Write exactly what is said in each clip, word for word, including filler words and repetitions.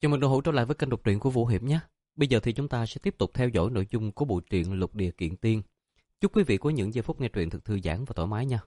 Chào mừng đồng hữu trở lại với kênh đọc truyện của Vũ Hiệp nhé. Bây giờ thì chúng ta sẽ tiếp tục theo dõi nội dung của bộ truyện Lục Địa Kiện Tiên. Chúc quý vị có những giây phút nghe truyện thật thư giãn và thoải mái nha.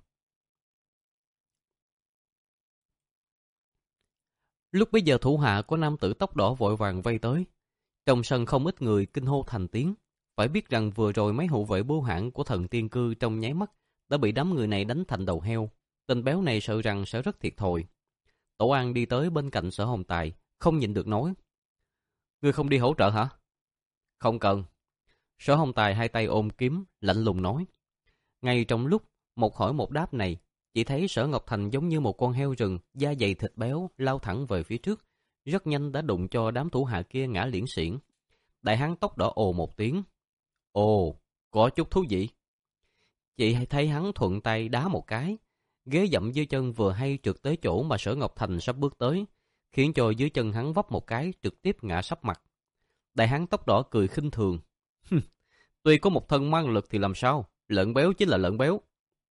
Lúc bấy giờ thủ hạ của nam tử tóc đỏ vội vàng vây tới. Trong sân không ít người kinh hô thành tiếng. Phải biết rằng vừa rồi mấy hộ vệ bưu hãn của thần tiên cư trong nháy mắt đã bị đám người này đánh thành đầu heo. Tên béo này sợ rằng sẽ rất thiệt thòi. Tổ An đi tới bên cạnh Sở Hồng Tài, không nhịn được nói: "Ngươi không đi hỗ trợ hả?" "Không cần." Sở Hồng Tài hai tay ôm kiếm, lạnh lùng nói. Ngay trong lúc một hỏi một đáp này, chỉ thấy Sở Ngọc Thành giống như một con heo rừng, da dày thịt béo, lao thẳng về phía trước, rất nhanh đã đụng cho đám thủ hạ kia ngã liễn xiển. Đại hán tóc đỏ ồ một tiếng. "Ồ, có chút thú vị." Chị thấy hắn thuận tay đá một cái, ghế dậm dưới chân vừa hay trượt tới chỗ mà Sở Ngọc Thành sắp bước tới, khiến cho dưới chân hắn vấp một cái, trực tiếp ngã sấp mặt. Đại hán tóc đỏ cười khinh thường. "Tuy có một thân mang lực thì làm sao, lợn béo chính là lợn béo."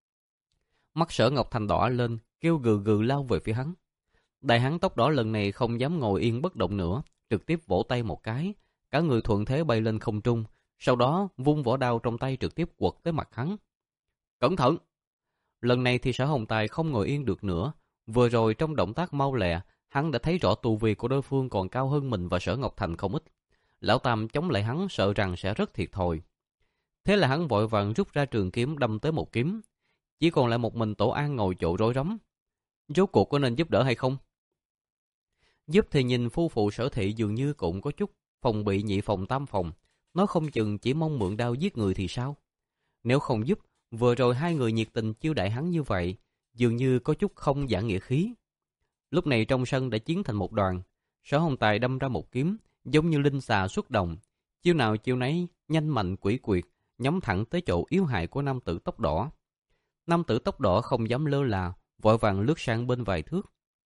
Mắt Sở Ngọc Thành đỏ lên, kêu gừ gừ lao về phía hắn. Đại hán tóc đỏ lần này không dám ngồi yên bất động nữa, trực tiếp vỗ tay một cái, cả người thuận thế bay lên không trung, sau đó vung vỏ đao trong tay trực tiếp quật tới mặt hắn. "Cẩn thận!" Lần này thì Sở Hồng Tài không ngồi yên được nữa, vừa rồi trong động tác mau lẹ, hắn đã thấy rõ tu vi của đối phương còn cao hơn mình và Sở Ngọc Thành không ít. Lão Tam chống lại hắn sợ rằng sẽ rất thiệt thòi. Thế là hắn vội vàng rút ra trường kiếm đâm tới một kiếm. Chỉ còn lại một mình Tổ An ngồi chỗ rối rắm. Rốt cuộc có nên giúp đỡ hay không? Giúp thì nhìn phu phụ Sở Thị dường như cũng có chút phòng bị nhị phòng tam phòng, nói không chừng chỉ mong mượn đao giết người thì sao? Nếu không giúp, vừa rồi hai người nhiệt tình chiêu đãi hắn như vậy, dường như có chút không giảng nghĩa khí. Lúc này trong sân đã chiến thành một đoàn. Sở Hồng Tài đâm ra một kiếm, giống như linh xà xuất động, chiêu nào chiêu nấy nhanh mạnh quỷ quyệt, nhắm thẳng tới chỗ yếu hại của nam tử tóc đỏ. Nam tử tóc đỏ không dám lơ là, vội vàng lướt sang bên vài thước.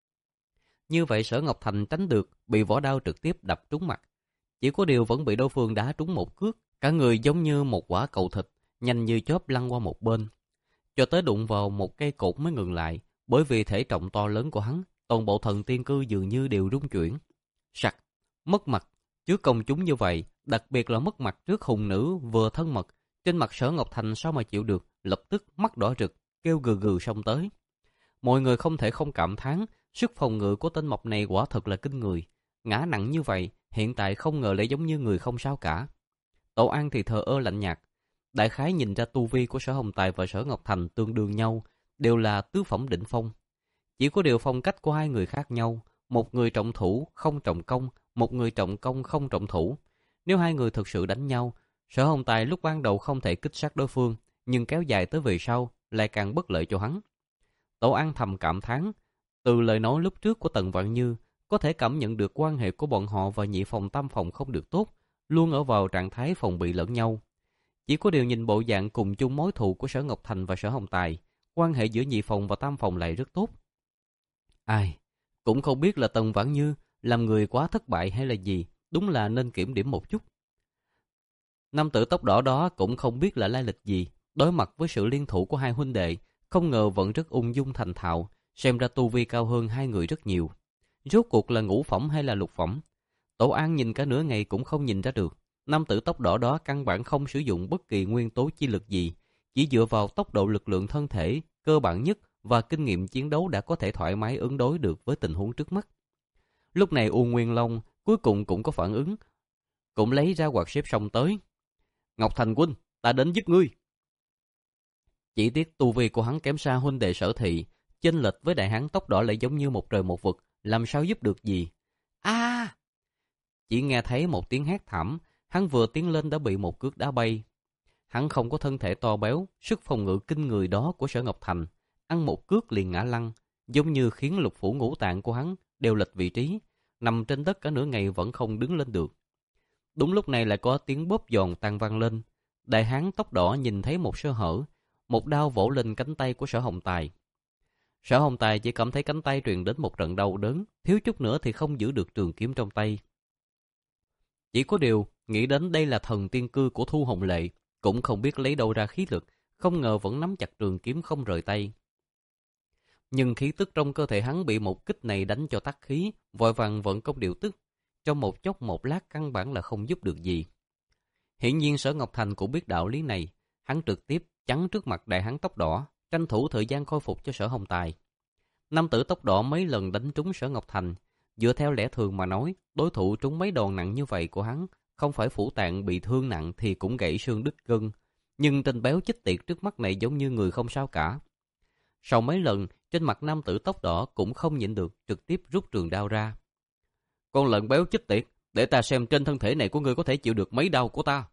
Như vậy Sở Ngọc Thành tránh được, bị vỏ đao trực tiếp đập trúng mặt. Chỉ có điều vẫn bị đối phương đá trúng một cước, cả người giống như một quả cầu thịt, nhanh như chớp lăn qua một bên, cho tới đụng vào một cây cột mới ngừng lại. Bởi vì thể trọng to lớn của hắn, toàn bộ thần tiên cư dường như đều rung chuyển. Sặc, mất mặt trước công chúng như vậy, đặc biệt là mất mặt trước hùng nữ vừa thân mật, trên mặt Sở Ngọc Thành sao mà chịu được, lập tức mắt đỏ rực, kêu gừ gừ xông tới. Mọi người không thể không cảm thán, sức phòng ngự của tên mập này quả thật là kinh người. Ngã nặng như vậy, hiện tại không ngờ lại giống như người không sao cả. Tổ An thì thờ ơ lạnh nhạt. Đại khái nhìn ra tu vi của Sở Hồng Tài và Sở Ngọc Thành tương đương nhau, đều là tứ phẩm đỉnh phong. Chỉ có điều phong cách của hai người khác nhau, một người trọng thủ không trọng công, một người trọng công không trọng thủ. Nếu hai người thực sự đánh nhau, Sở Hồng Tài lúc ban đầu không thể kích sát đối phương, nhưng kéo dài tới về sau lại càng bất lợi cho hắn. Tổ An thầm cảm thán, từ lời nói lúc trước của Tần Vạn Như, có thể cảm nhận được quan hệ của bọn họ và nhị phòng tam phòng không được tốt, luôn ở vào trạng thái phòng bị lẫn nhau. Chỉ có điều nhìn bộ dạng cùng chung mối thù của Sở Ngọc Thành và Sở Hồng Tài, quan hệ giữa nhị phòng và tam phòng lại rất tốt. Ai, cũng không biết là Tần Vãn Như làm người quá thất bại hay là gì, đúng là nên kiểm điểm một chút. Nam tử tóc đỏ đó cũng không biết là lai lịch gì, đối mặt với sự liên thủ của hai huynh đệ, không ngờ vẫn rất ung dung thành thạo, xem ra tu vi cao hơn hai người rất nhiều. Rốt cuộc là ngũ phẩm hay là lục phẩm? Tổ An nhìn cả nửa ngày cũng không nhìn ra được. Nam tử tóc đỏ đó căn bản không sử dụng bất kỳ nguyên tố chi lực gì, chỉ dựa vào tốc độ lực lượng thân thể cơ bản nhất và kinh nghiệm chiến đấu đã có thể thoải mái ứng đối được với tình huống trước mắt. Lúc này U Nguyên Long cuối cùng cũng có phản ứng, cũng lấy ra quạt xếp xông tới. "Ngọc Thành huynh, ta đến giúp ngươi." Chỉ tiếc tu vi của hắn kém xa huynh đệ Sở Thị, chênh lệch với đại hán tóc đỏ lại giống như một trời một vực, làm sao giúp được gì. A! Chỉ nghe thấy một tiếng hét thảm, hắn vừa tiến lên đã bị một cước đá bay. Hắn không có thân thể to béo, sức phòng ngự kinh người đó của Sở Ngọc Thành, ăn một cước liền ngã lăn, giống như khiến lục phủ ngũ tạng của hắn đều lệch vị trí, nằm trên đất cả nửa ngày vẫn không đứng lên được. Đúng lúc này lại có tiếng bóp giòn tan vang lên. Đại hán tóc đỏ nhìn thấy một sơ hở, một đao vỗ lên cánh tay của Sở Hồng Tài. Sở Hồng Tài chỉ cảm thấy cánh tay truyền đến một trận đau đớn, thiếu chút nữa thì không giữ được trường kiếm trong tay. Chỉ có điều, nghĩ đến đây là thần tiên cư của Thu Hồng Lệ, cũng không biết lấy đâu ra khí lực, không ngờ vẫn nắm chặt trường kiếm không rời tay. Nhưng khí tức trong cơ thể hắn bị một kích này đánh cho tắt khí, vội vàng vận công điều tức. trong một chốc một lát căn bản là không giúp được gì. Hiển nhiên Sở Ngọc Thành cũng biết đạo lý này, hắn trực tiếp chắn trước mặt đại hán tóc đỏ, tranh thủ thời gian khôi phục cho Sở Hồng Tài. Nam tử tóc đỏ mấy lần đánh trúng Sở Ngọc Thành, dựa theo lẽ thường mà nói, đối thủ trúng mấy đòn nặng như vậy của hắn, không phải phủ tạng bị thương nặng thì cũng gãy xương đứt gân, nhưng tên béo chích tiệt trước mắt này giống như người không sao cả. Sau mấy lần, trên mặt nam tử tóc đỏ cũng không nhịn được, trực tiếp rút trường đao ra. Con lợn béo chích tiệt, để ta xem trên thân thể này của ngươi có thể chịu được mấy đau của ta.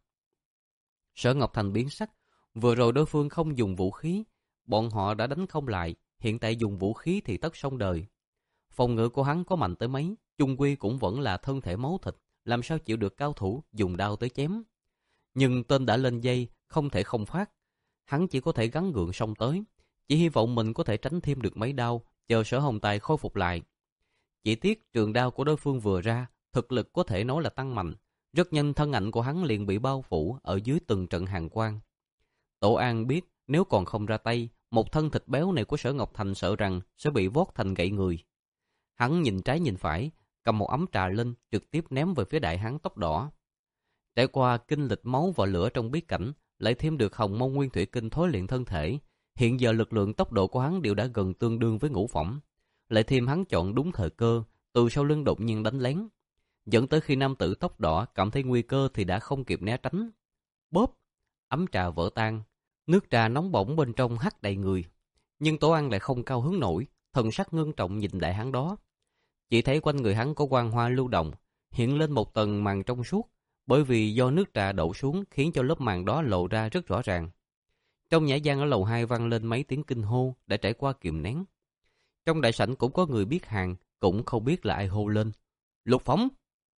Sở Ngọc Thành biến sắc, vừa rồi đối phương không dùng vũ khí, bọn họ đã đánh không lại, hiện tại dùng vũ khí thì tất xong đời. Phòng ngự của hắn có mạnh tới mấy, chung quy cũng vẫn là thân thể máu thịt, làm sao chịu được cao thủ dùng đao tới chém. Nhưng tên đã lên dây, không thể không phát. Hắn chỉ có thể gắng gượng xông tới, chỉ hy vọng mình có thể tránh thêm được mấy đao, chờ Sở Hồng Tài khôi phục lại. Chỉ tiếc trường đao của đối phương vừa ra, thực lực có thể nói là tăng mạnh, rất nhanh thân ảnh của hắn liền bị bao phủ ở dưới từng trận hàng quang. Tổ An biết nếu còn không ra tay, một thân thịt béo này của Sở Ngọc Thành sợ rằng sẽ bị vót thành gậy người. Hắn nhìn trái nhìn phải, cầm một ấm trà lên, trực tiếp ném về phía đại hán tóc đỏ. Trải qua kinh lịch máu và lửa trong bí cảnh, lại thêm được Hồng Mông Nguyên Thủy Kinh thối luyện thân thể, hiện giờ lực lượng tốc độ của hắn đều đã gần tương đương với ngũ phẩm. Lại thêm hắn chọn đúng thời cơ, từ sau lưng đột nhiên đánh lén, dẫn tới khi nam tử tóc đỏ cảm thấy nguy cơ thì đã không kịp né tránh. Bóp, ấm trà vỡ tan, nước trà nóng bỏng bên trong hắt đầy người. Nhưng Tổ An lại không cao hứng nổi, thần sắc ngưng trọng nhìn đại hán đó. Chỉ thấy quanh người hắn có quang hoa lưu động, hiện lên một tầng màn trong suốt, bởi vì do nước trà đổ xuống khiến cho lớp màn đó lộ ra rất rõ ràng. Trong nhã gian ở lầu hai vang lên mấy tiếng kinh hô đã trải qua kiềm nén. Trong đại sảnh cũng có người biết hàng, cũng không biết là ai hô lên. Lục Phóng!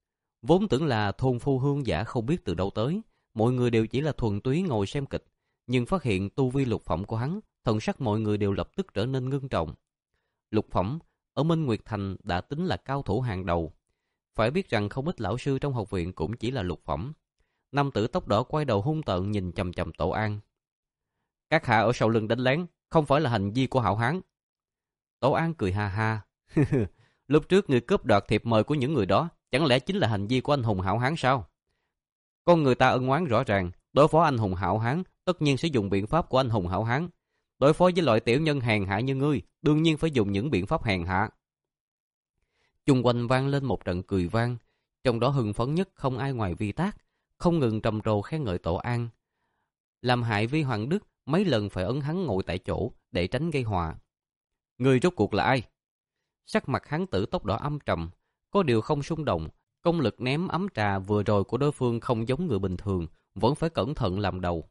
Vốn tưởng là thôn phu hương giả không biết từ đâu tới, mọi người đều chỉ là thuần túy ngồi xem kịch, nhưng phát hiện tu vi lục phẩm của hắn, thần sắc mọi người đều lập tức trở nên ngưng trọng. Lục phẩm ở Minh Nguyệt Thành đã tính là cao thủ hàng đầu. Phải biết rằng không ít lão sư trong học viện cũng chỉ là lục phẩm. Nam tử tóc đỏ quay đầu hung tợn nhìn chằm chằm Tổ An. Các hạ ở sau lưng đánh lén, không phải là hành vi của hảo hán. Tổ An cười ha ha. Lúc trước người cướp đoạt thiệp mời của những người đó, chẳng lẽ chính là hành vi của anh hùng hảo hán sao? Con người ta ân oán rõ ràng, đối phó anh hùng hảo hán, tất nhiên sẽ dùng biện pháp của anh hùng hảo hán. Đối phó với loại tiểu nhân hèn hạ như ngươi, đương nhiên phải dùng những biện pháp hèn hạ. Chung quanh vang lên một trận cười vang, trong đó hưng phấn nhất không ai ngoài Vi Tác, không ngừng trầm trồ khen ngợi Tổ An. Làm hại Vi Hoàng Đức mấy lần phải ấn hắn ngồi tại chỗ để tránh gây họa. Ngươi rốt cuộc là ai? Sắc mặt hắn tử tóc đỏ âm trầm, có điều không xung động. Công lực ném ấm trà vừa rồi của đối phương không giống người bình thường, vẫn phải cẩn thận làm đầu.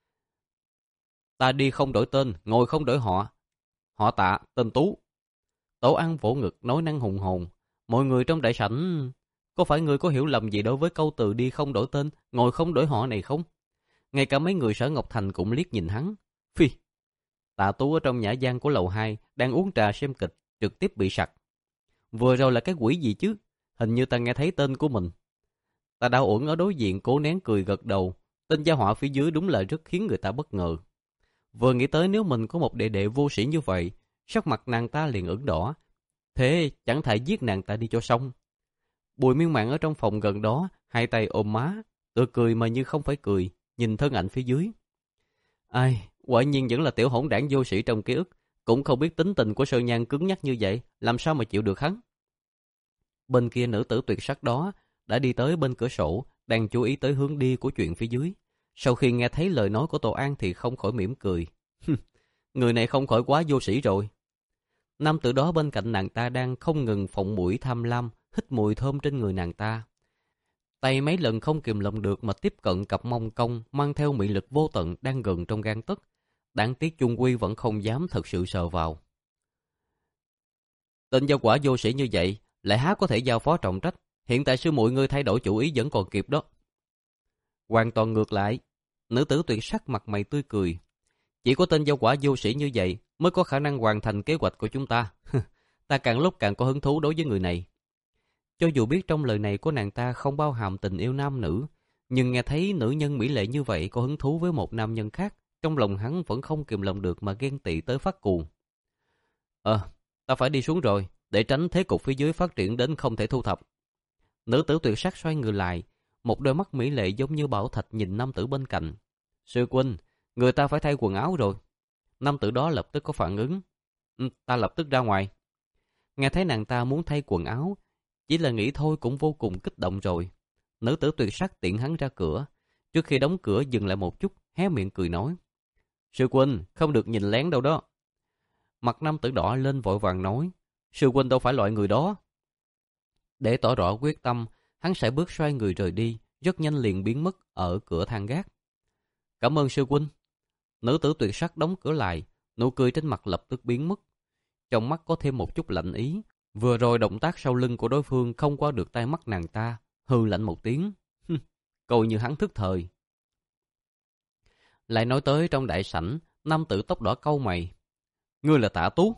Ta đi không đổi tên, ngồi không đổi họ. Họ Tạ, tên Tú. Tổ An vỗ ngực nói năng hùng hồn. Mọi người trong đại sảnh, có phải người có hiểu lầm gì đối với câu từ đi không đổi tên, ngồi không đổi họ này không? Ngay cả mấy người Sở Ngọc Thành cũng liếc nhìn hắn. Phi! Tạ Tú ở trong nhã gian của lầu hai đang uống trà xem kịch, trực tiếp bị sặc. Vừa rồi là cái quỷ gì chứ? Hình như ta nghe thấy tên của mình. Ta Đao Uẩn ở đối diện cố nén cười gật đầu. Tên gia họa phía dưới đúng là rất khiến người ta bất ngờ. Vừa nghĩ tới nếu mình có một đệ đệ vô sĩ như vậy, sắc mặt nàng ta liền ửng đỏ. Thế chẳng thể giết nàng ta đi cho xong. Bùi Miên Mạn ở trong phòng gần đó, hai tay ôm má, tự cười mà như không phải cười, nhìn thân ảnh phía dưới. Ai, quả nhiên vẫn là tiểu hỗn đảng vô sĩ trong ký ức, cũng không biết tính tình của Sơn Nhan cứng nhắc như vậy, làm sao mà chịu được hắn. Bên kia nữ tử tuyệt sắc đó đã đi tới bên cửa sổ, đang chú ý tới hướng đi của chuyện phía dưới. Sau khi nghe thấy lời nói của Tổ An thì không khỏi mỉm cười. Người này không khỏi quá vô sĩ rồi. Nam tử đó bên cạnh nàng ta đang không ngừng phộng mũi tham lam, hít mùi thơm trên người nàng ta. Tay mấy lần không kìm lòng được mà tiếp cận cặp mông cong mang theo mị lực vô tận đang gần trong gang tấc. Đáng tiếc chung quy vẫn không dám thật sự sờ vào. Tên giao quả vô sĩ như vậy, lại há có thể giao phó trọng trách. Hiện tại sư muội ngươi thay đổi chủ ý vẫn còn kịp đó. Hoàn toàn ngược lại, nữ tử tuyệt sắc mặt mày tươi cười. Chỉ có tên giao quả vô sĩ như vậy mới có khả năng hoàn thành kế hoạch của chúng ta. Ta càng lúc càng có hứng thú đối với người này. Cho dù biết trong lời này của nàng ta không bao hàm tình yêu nam nữ, nhưng nghe thấy nữ nhân mỹ lệ như vậy có hứng thú với một nam nhân khác, trong lòng hắn vẫn không kìm lòng được mà ghen tị tới phát cuồng. Ờ, ta phải đi xuống rồi, để tránh thế cục phía dưới phát triển đến không thể thu thập. Nữ tử tuyệt sắc xoay người lại, một đôi mắt mỹ lệ giống như bảo thạch nhìn nam tử bên cạnh. Sư huynh, người ta phải thay quần áo rồi. Nam tử đó lập tức có phản ứng. Ừ, ta lập tức ra ngoài. Nghe thấy nàng ta muốn thay quần áo, chỉ là nghĩ thôi cũng vô cùng kích động rồi. Nữ tử tuyệt sắc tiễn hắn ra cửa. Trước khi đóng cửa dừng lại một chút, hé miệng cười nói. Sư huynh, không được nhìn lén đâu đó. Mặt nam tử đỏ lên vội vàng nói. Sư huynh đâu phải loại người đó. Để tỏ rõ quyết tâm, hắn sẽ bước xoay người rời đi, rất nhanh liền biến mất ở cửa thang gác. Cảm ơn sư huynh. Nữ tử tuyệt sắc đóng cửa lại, nụ cười trên mặt lập tức biến mất. Trong mắt có thêm một chút lạnh ý. Vừa rồi động tác sau lưng của đối phương không qua được tai mắt nàng ta, hừ lạnh một tiếng. Coi như hắn thức thời. Lại nói tới trong đại sảnh, nam tử tóc đỏ cau mày. Ngươi là Tạ Tú?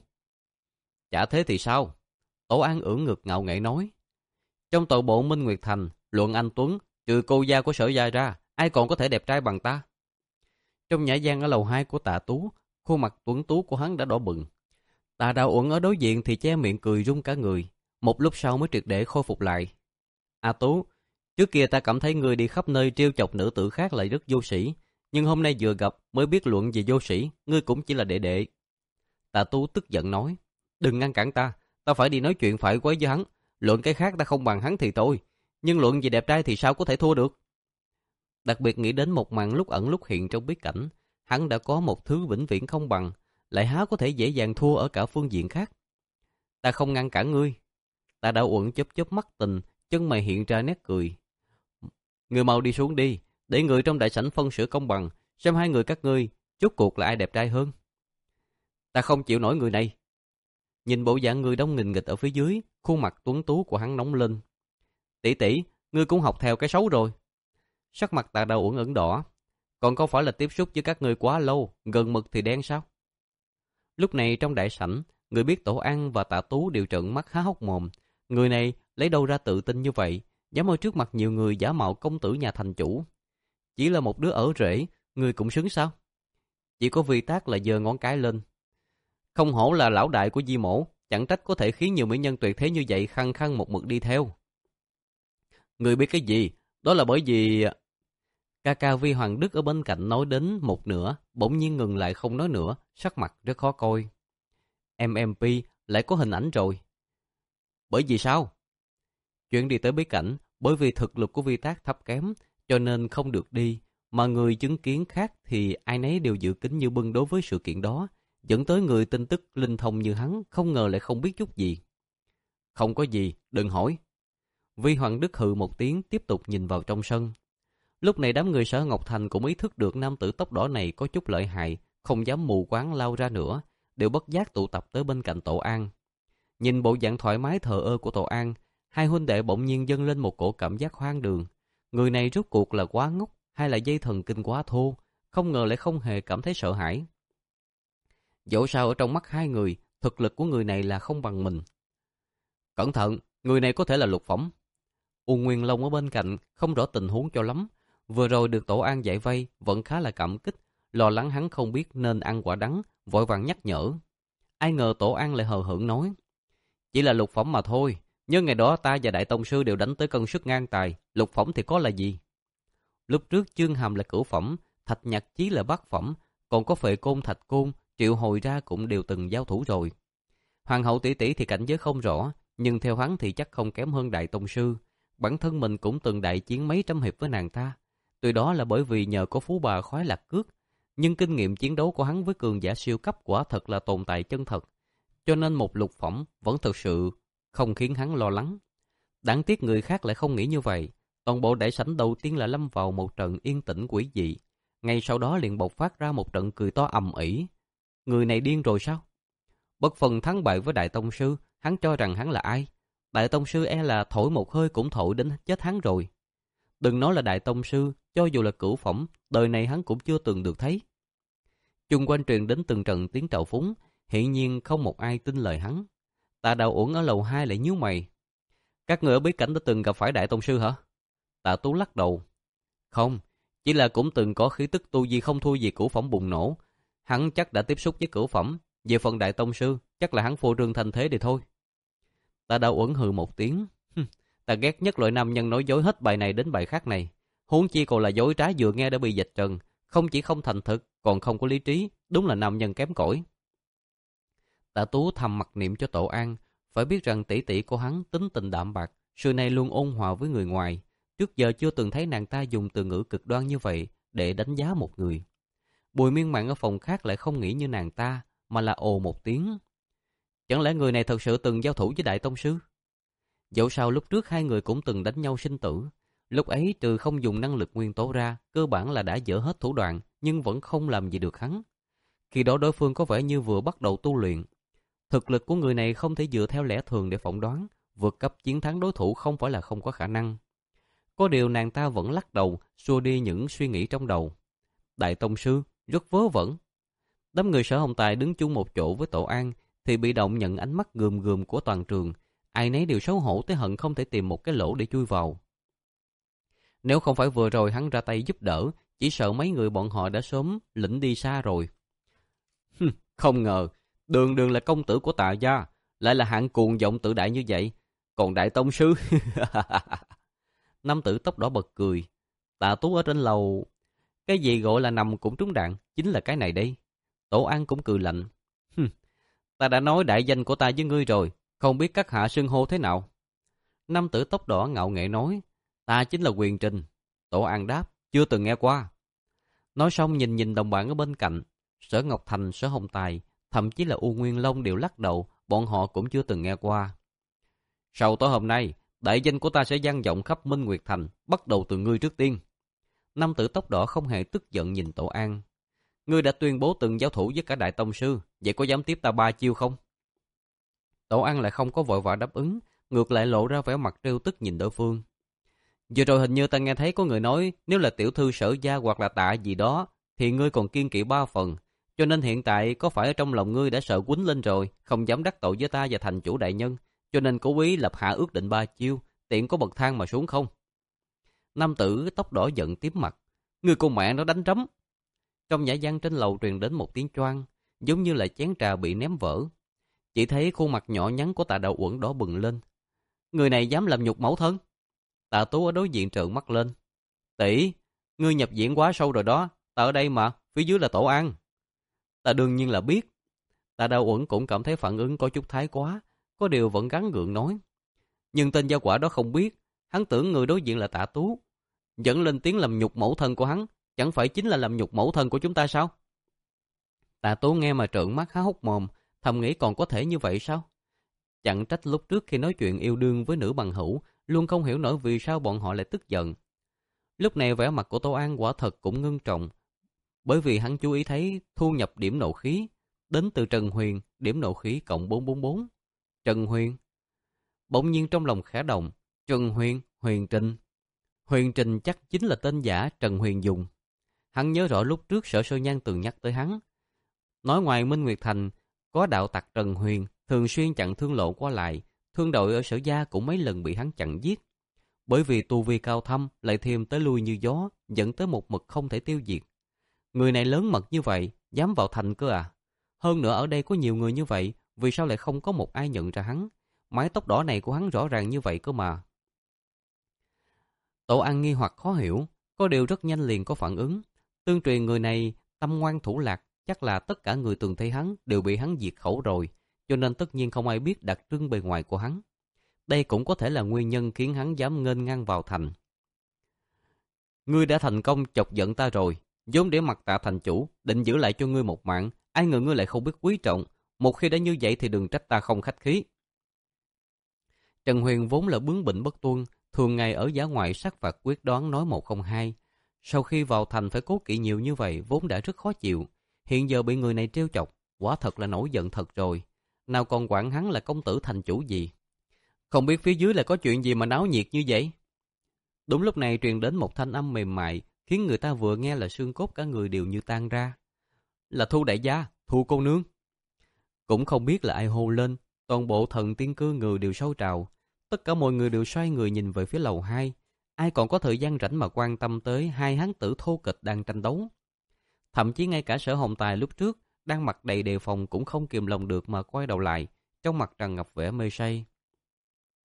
Chả thế thì sao? Tổ An ưỡn ngực ngạo nghễ nói. Trong toàn bộ Minh Nguyệt Thành, luận anh tuấn, trừ cô gia của Sở gia ra, ai còn có thể đẹp trai bằng ta? Trong nhã gian ở lầu hai của Tạ Tú, khuôn mặt tuấn tú của hắn đã đỏ bừng. Tạ Đào Uẩn ở đối diện thì che miệng cười run cả người, một lúc sau mới triệt để khôi phục lại. A Tú, trước kia ta cảm thấy ngươi đi khắp nơi trêu chọc nữ tử khác lại rất vô sĩ, nhưng hôm nay vừa gặp mới biết luận về vô sĩ, ngươi cũng chỉ là đệ đệ. Tạ Tú tức giận nói, đừng ngăn cản ta, ta phải đi nói chuyện phải quấy với hắn, luận cái khác ta không bằng hắn thì thôi, nhưng luận về đẹp trai thì sao có thể thua được. Đặc biệt nghĩ đến một màn lúc ẩn lúc hiện trong bí cảnh, hắn đã có một thứ vĩnh viễn không bằng, lại há có thể dễ dàng thua ở cả phương diện khác. Ta không ngăn cản ngươi. Ta đã uẩn chớp chớp mắt tình, chân mày hiện ra nét cười. Ngươi mau đi xuống đi, để người trong đại sảnh phân xử công bằng, xem hai người các ngươi, chốt cuộc là ai đẹp trai hơn. Ta không chịu nổi người này. Nhìn bộ dạng người đông nghìn nghịch ở phía dưới, khuôn mặt tuấn tú của hắn nóng lên. Tỷ tỷ, ngươi cũng học theo cái xấu rồi. Sắc mặt Tạ Đào Uẩn ửng đỏ. Còn không phải là tiếp xúc với các ngươi quá lâu, gần mực thì đen sao? Lúc này trong đại sảnh, người biết Tổ An và Tạ Tú đều trợn mắt há hốc mồm. Người này lấy đâu ra tự tin như vậy, dám ở trước mặt nhiều người giả mạo công tử nhà thành chủ. Chỉ là một đứa ở rễ, người cũng xứng sao? Chỉ có Vi Tác là giơ ngón cái lên. Không hổ là lão đại của Di Mổ, chẳng trách có thể khiến nhiều mỹ nhân tuyệt thế như vậy khăng khăng một mực đi theo. Người biết cái gì? Đó là bởi vì... Ca ca Vi Hoàng Đức ở bên cạnh nói đến một nửa, bỗng nhiên ngừng lại không nói nữa, sắc mặt rất khó coi. em em pê lại có hình ảnh rồi. Bởi vì sao? Chuyện đi tới bí cảnh, bởi vì thực lực của Vi Tác thấp kém, cho nên không được đi, mà người chứng kiến khác thì ai nấy đều dự kính như bưng đối với sự kiện đó, dẫn tới người tin tức linh thông như hắn không ngờ lại không biết chút gì. Không có gì, đừng hỏi. Vi Hoàng Đức hừ một tiếng tiếp tục nhìn vào trong sân. Lúc này đám người Sở Ngọc Thành cũng ý thức được nam tử tóc đỏ này có chút lợi hại, không dám mù quáng lao ra nữa, đều bất giác tụ tập tới bên cạnh Tổ An. Nhìn bộ dạng thoải mái thờ ơ của Tổ An, hai huynh đệ bỗng nhiên dâng lên một cổ cảm giác hoang đường. Người này rốt cuộc là quá ngốc hay là dây thần kinh quá thô, không ngờ lại không hề cảm thấy sợ hãi. Dẫu sao ở trong mắt hai người, thực lực của người này là không bằng mình. Cẩn thận, người này có thể là lục phẩm. U Nguyên Long ở bên cạnh không rõ tình huống cho lắm. Vừa rồi được Tổ An dạy vây vẫn khá là cảm kích, lo lắng hắn không biết nên ăn quả đắng, vội vàng nhắc nhở. Ai ngờ Tổ An lại hờ hững nói, chỉ là lục phẩm mà thôi, nhớ ngày đó ta và Đại Tông Sư đều đánh tới cân sức ngang tài, lục phẩm thì có là gì? Lúc trước Chương Hàm là cửu phẩm, Thạch Nhạc Chí là bát phẩm, còn có Phệ Côn Thạch Côn, Triệu Hồi ra cũng đều từng giao thủ rồi. Hoàng hậu tỷ tỷ thì cảnh giới không rõ, nhưng theo hắn thì chắc không kém hơn Đại Tông Sư. Bản thân mình cũng từng đại chiến mấy trăm hiệp với nàng ta. Tuy đó là bởi vì nhờ có phú bà khoái lạc cước, nhưng kinh nghiệm chiến đấu của hắn với cường giả siêu cấp quả thật là tồn tại chân thật. Cho nên một lục phẩm vẫn thực sự không khiến hắn lo lắng. Đáng tiếc người khác lại không nghĩ như vậy. Toàn bộ đại sảnh đầu tiên là lâm vào một trận yên tĩnh quỷ dị. Ngay sau đó liền bộc phát ra một trận cười to ầm ĩ. Người này điên rồi sao? Bất phần thắng bại với Đại Tông Sư, hắn cho rằng hắn là ai? Đại Tông Sư e là thổi một hơi cũng thổi đến chết hắn rồi. Đừng nói là Đại Tông Sư, cho dù là cửu phẩm, đời này hắn cũng chưa từng được thấy. Chung quanh truyền đến từng trận tiếng trào phúng, hiển nhiên không một ai tin lời hắn. Tạ Đào Uẩn ở lầu hai lại nhíu mày. Các người ở bí cảnh đã từng gặp phải Đại Tông Sư hả? Tạ Tú lắc đầu. Không, chỉ là cũng từng có khí tức tu vi không thua gì cửu phẩm bùng nổ. Hắn chắc đã tiếp xúc với cửu phẩm. Về phần Đại Tông Sư, chắc là hắn phô trương thành thế thì thôi. Tạ Đào Uẩn hừ một tiếng. Ta ghét nhất loại nam nhân nói dối hết bài này đến bài khác này. Huống chi còn là dối trá vừa nghe đã bị vạch trần. Không chỉ không thành thực, còn không có lý trí. Đúng là nam nhân kém cỏi. Tạ Tú thầm mặc niệm cho Tổ An. Phải biết rằng tỷ tỷ của hắn tính tình đạm bạc, xưa nay luôn ôn hòa với người ngoài. Trước giờ chưa từng thấy nàng ta dùng từ ngữ cực đoan như vậy để đánh giá một người. Bùi Miên Mạn ở phòng khác lại không nghĩ như nàng ta, mà là ồ một tiếng. Chẳng lẽ người này thật sự từng giao thủ với Đại Tông Sư? Dẫu sao lúc trước hai người cũng từng đánh nhau sinh tử. Lúc ấy trừ không dùng năng lực nguyên tố ra, cơ bản là đã dỡ hết thủ đoạn, nhưng vẫn không làm gì được hắn. Khi đó đối phương có vẻ như vừa bắt đầu tu luyện. Thực lực của người này không thể dựa theo lẽ thường để phỏng đoán, vượt cấp chiến thắng đối thủ không phải là không có khả năng. Có điều nàng ta vẫn lắc đầu, xua đi những suy nghĩ trong đầu. Đại Tông Sư, rất vớ vẩn. Đám người Sở Hồng Tài đứng chung một chỗ với Tổ An, thì bị động nhận ánh mắt gườm gườm của toàn trường. Ai nấy đều xấu hổ tới hận không thể tìm một cái lỗ để chui vào. Nếu không phải vừa rồi hắn ra tay giúp đỡ, chỉ sợ mấy người bọn họ đã sớm lĩnh đi xa rồi. Không ngờ, đường đường là công tử của Tạ gia, lại là hạng cuồng vọng tự đại như vậy. Còn Đại Tông Sư... Nam tử tóc đỏ bật cười. Tạ Tú ở trên lầu... Cái gì gọi là nằm cũng trúng đạn, chính là cái này đây. Tổ An cũng cười lạnh. Ta đã nói đại danh của ta với ngươi rồi, không biết các hạ xưng hô thế nào. Nam tử tóc đỏ ngạo nghễ nói. Ta chính là Quyền Trình. Tổ An đáp. Chưa từng nghe qua. Nói xong nhìn nhìn đồng bạn ở bên cạnh. Sở Ngọc Thành, Sở Hồng Tài, thậm chí là U Nguyên Long đều lắc đầu. Bọn họ cũng chưa từng nghe qua. Sau tối hôm nay, đại danh của ta sẽ vang vọng khắp Minh Nguyệt Thành, bắt đầu từ ngươi trước tiên. Nam tử tóc đỏ không hề tức giận nhìn Tổ An. Ngươi đã tuyên bố từng giao thủ với cả Đại Tông Sư, vậy có dám tiếp ta ba chiêu không? Tổ An lại không có vội vã đáp ứng, ngược lại lộ ra vẻ mặt trêu tức nhìn đối phương. Vừa rồi hình như ta nghe thấy có người nói, nếu là tiểu thư Sở gia hoặc là Tạ gì đó, thì ngươi còn kiên kỵ ba phần. Cho nên hiện tại có phải ở trong lòng ngươi đã sợ quýnh lên rồi, không dám đắc tội với ta và thành chủ đại nhân, cho nên cố ý lập hạ ước định ba chiêu, tiện có bậc thang mà xuống không? Nam tử tóc đỏ giận tím mặt. Ngươi con mẹ nó đánh rắm. Trong nhã gian trên lầu truyền đến một tiếng choang, giống như là chén trà bị ném vỡ. Chỉ thấy khuôn mặt nhỏ nhắn của Tạ Đạo Uẩn đỏ bừng lên. Người này dám làm nhục mẫu thân. Tạ Tú ở đối diện trợn mắt lên. Tỷ, ngươi nhập diễn quá sâu rồi đó. Ta ở đây mà, phía dưới là Tổ An. Ta đương nhiên là biết. Tạ Đạo Uẩn cũng cảm thấy phản ứng có chút thái quá, có điều vẫn gắng gượng nói. Nhưng tên gia quả đó không biết, hắn tưởng người đối diện là Tạ Tú. Dẫn lên tiếng làm nhục mẫu thân của hắn, chẳng phải chính là làm nhục mẫu thân của chúng ta sao? Tạ Tú nghe mà trợn mắt há hốc mồm, thầm nghĩ còn có thể như vậy sao? Chẳng trách lúc trước khi nói chuyện yêu đương với nữ bằng hữu, luôn không hiểu nổi vì sao bọn họ lại tức giận. Lúc này vẻ mặt của Tô An quả thật cũng ngưng trọng, bởi vì hắn chú ý thấy thu nhập điểm nộ khí, đến từ Trần Huyền, điểm nộ khí cộng bốn trăm bốn mươi bốn. Trần Huyền. Bỗng nhiên trong lòng khẽ động, Trần Huyền, Huyền Trình. Huyền Trình chắc chính là tên giả Trần Huyền dùng. Hắn nhớ rõ lúc trước Sở Sơ Nhan từng nhắc tới hắn. Nói ngoài Minh Nguyệt Thành, có đạo tặc Trần Huyền thường xuyên chặn thương lộ qua lại, thương đội ở Sở Gia cũng mấy lần bị hắn chặn giết. Bởi vì tu vi cao thâm lại thêm tới lui như gió, dẫn tới một mực không thể tiêu diệt. Người này lớn mật như vậy, dám vào thành cơ à? Hơn nữa ở đây có nhiều người như vậy, vì sao lại không có một ai nhận ra hắn? Mái tóc đỏ này của hắn rõ ràng như vậy cơ mà. Tổ An nghi hoặc khó hiểu, có điều rất nhanh liền có phản ứng. Tương truyền người này tâm ngoan thủ lạc, chắc là tất cả người từng thấy hắn đều bị hắn diệt khẩu rồi, cho nên tất nhiên không ai biết đặc trưng bề ngoài của hắn. Đây cũng có thể là nguyên nhân khiến hắn dám nghênh ngang vào thành. Ngươi đã thành công chọc giận ta rồi, vốn để mặt Tạ thành chủ, định giữ lại cho ngươi một mạng, ai ngờ ngươi lại không biết quý trọng. Một khi đã như vậy thì đừng trách ta không khách khí. Trần Huyền vốn là bướng bỉnh bất tuân, thường ngày ở giá ngoại sát phạt quyết đoán nói một không hai. Sau khi vào thành phải cố kỵ nhiều như vậy vốn đã rất khó chịu. Hiện giờ bị người này trêu chọc, quả thật là nổi giận thật rồi. Nào còn quản hắn là công tử thành chủ gì. Không biết phía dưới là có chuyện gì mà náo nhiệt như vậy. Đúng lúc này truyền đến một thanh âm mềm mại, khiến người ta vừa nghe là xương cốt cả người đều như tan ra. Là Thu đại gia, Thu cô nương. Cũng không biết là ai hô lên, toàn bộ thần tiên cư người đều sôi trào. Tất cả mọi người đều xoay người nhìn về phía lầu hai. Ai còn có thời gian rảnh mà quan tâm tới hai hán tử thô kịch đang tranh đấu. Thậm chí ngay cả Sở Hồng Tài lúc trước đang mặt đầy đề phòng cũng không kìm lòng được mà quay đầu lại, trong mặt tràn ngập vẻ mê say.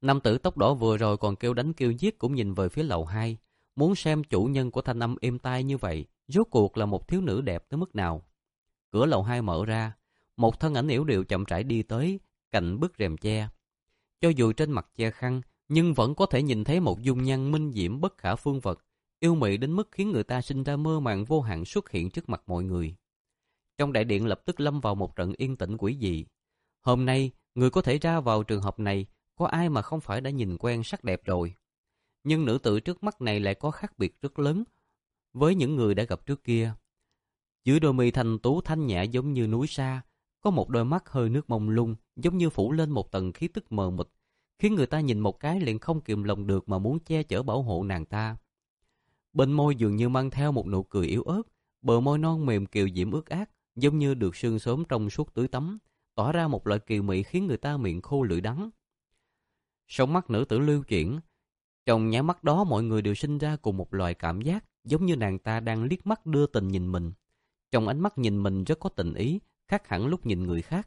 Nam tử tóc đỏ vừa rồi còn kêu đánh kêu giết cũng nhìn về phía lầu hai, muốn xem chủ nhân của thanh âm êm tai như vậy, rốt cuộc là một thiếu nữ đẹp tới mức nào. Cửa lầu hai mở ra, một thân ảnh yểu điệu chậm rãi đi tới cạnh bức rèm che. Cho dù trên mặt che khăn, nhưng vẫn có thể nhìn thấy một dung nhan minh diễm bất khả phương vật, yêu mị đến mức khiến người ta sinh ra mơ màng vô hạn xuất hiện trước mặt mọi người. Trong đại điện lập tức lâm vào một trận yên tĩnh quỷ dị. Hôm nay, người có thể ra vào trường hợp này, có ai mà không phải đã nhìn quen sắc đẹp rồi. Nhưng nữ tử trước mắt này lại có khác biệt rất lớn với những người đã gặp trước kia. Dưới đôi mi thanh tú thanh nhã giống như núi sa, có một đôi mắt hơi nước mông lung, giống như phủ lên một tầng khí tức mờ mịt, khiến người ta nhìn một cái liền không kìm lòng được mà muốn che chở bảo hộ nàng ta. Bên môi dường như mang theo một nụ cười yếu ớt, bờ môi non mềm kiều diễm ướt át, giống như được sương sớm trong suốt tưới tắm, tỏa ra một loại kiều mị khiến người ta miệng khô lưỡi đắng. Sóng mắt nữ tử lưu chuyển, trong nháy mắt đó mọi người đều sinh ra cùng một loại cảm giác, giống như nàng ta đang liếc mắt đưa tình nhìn mình. Trong ánh mắt nhìn mình rất có tình ý, khác hẳn lúc nhìn người khác.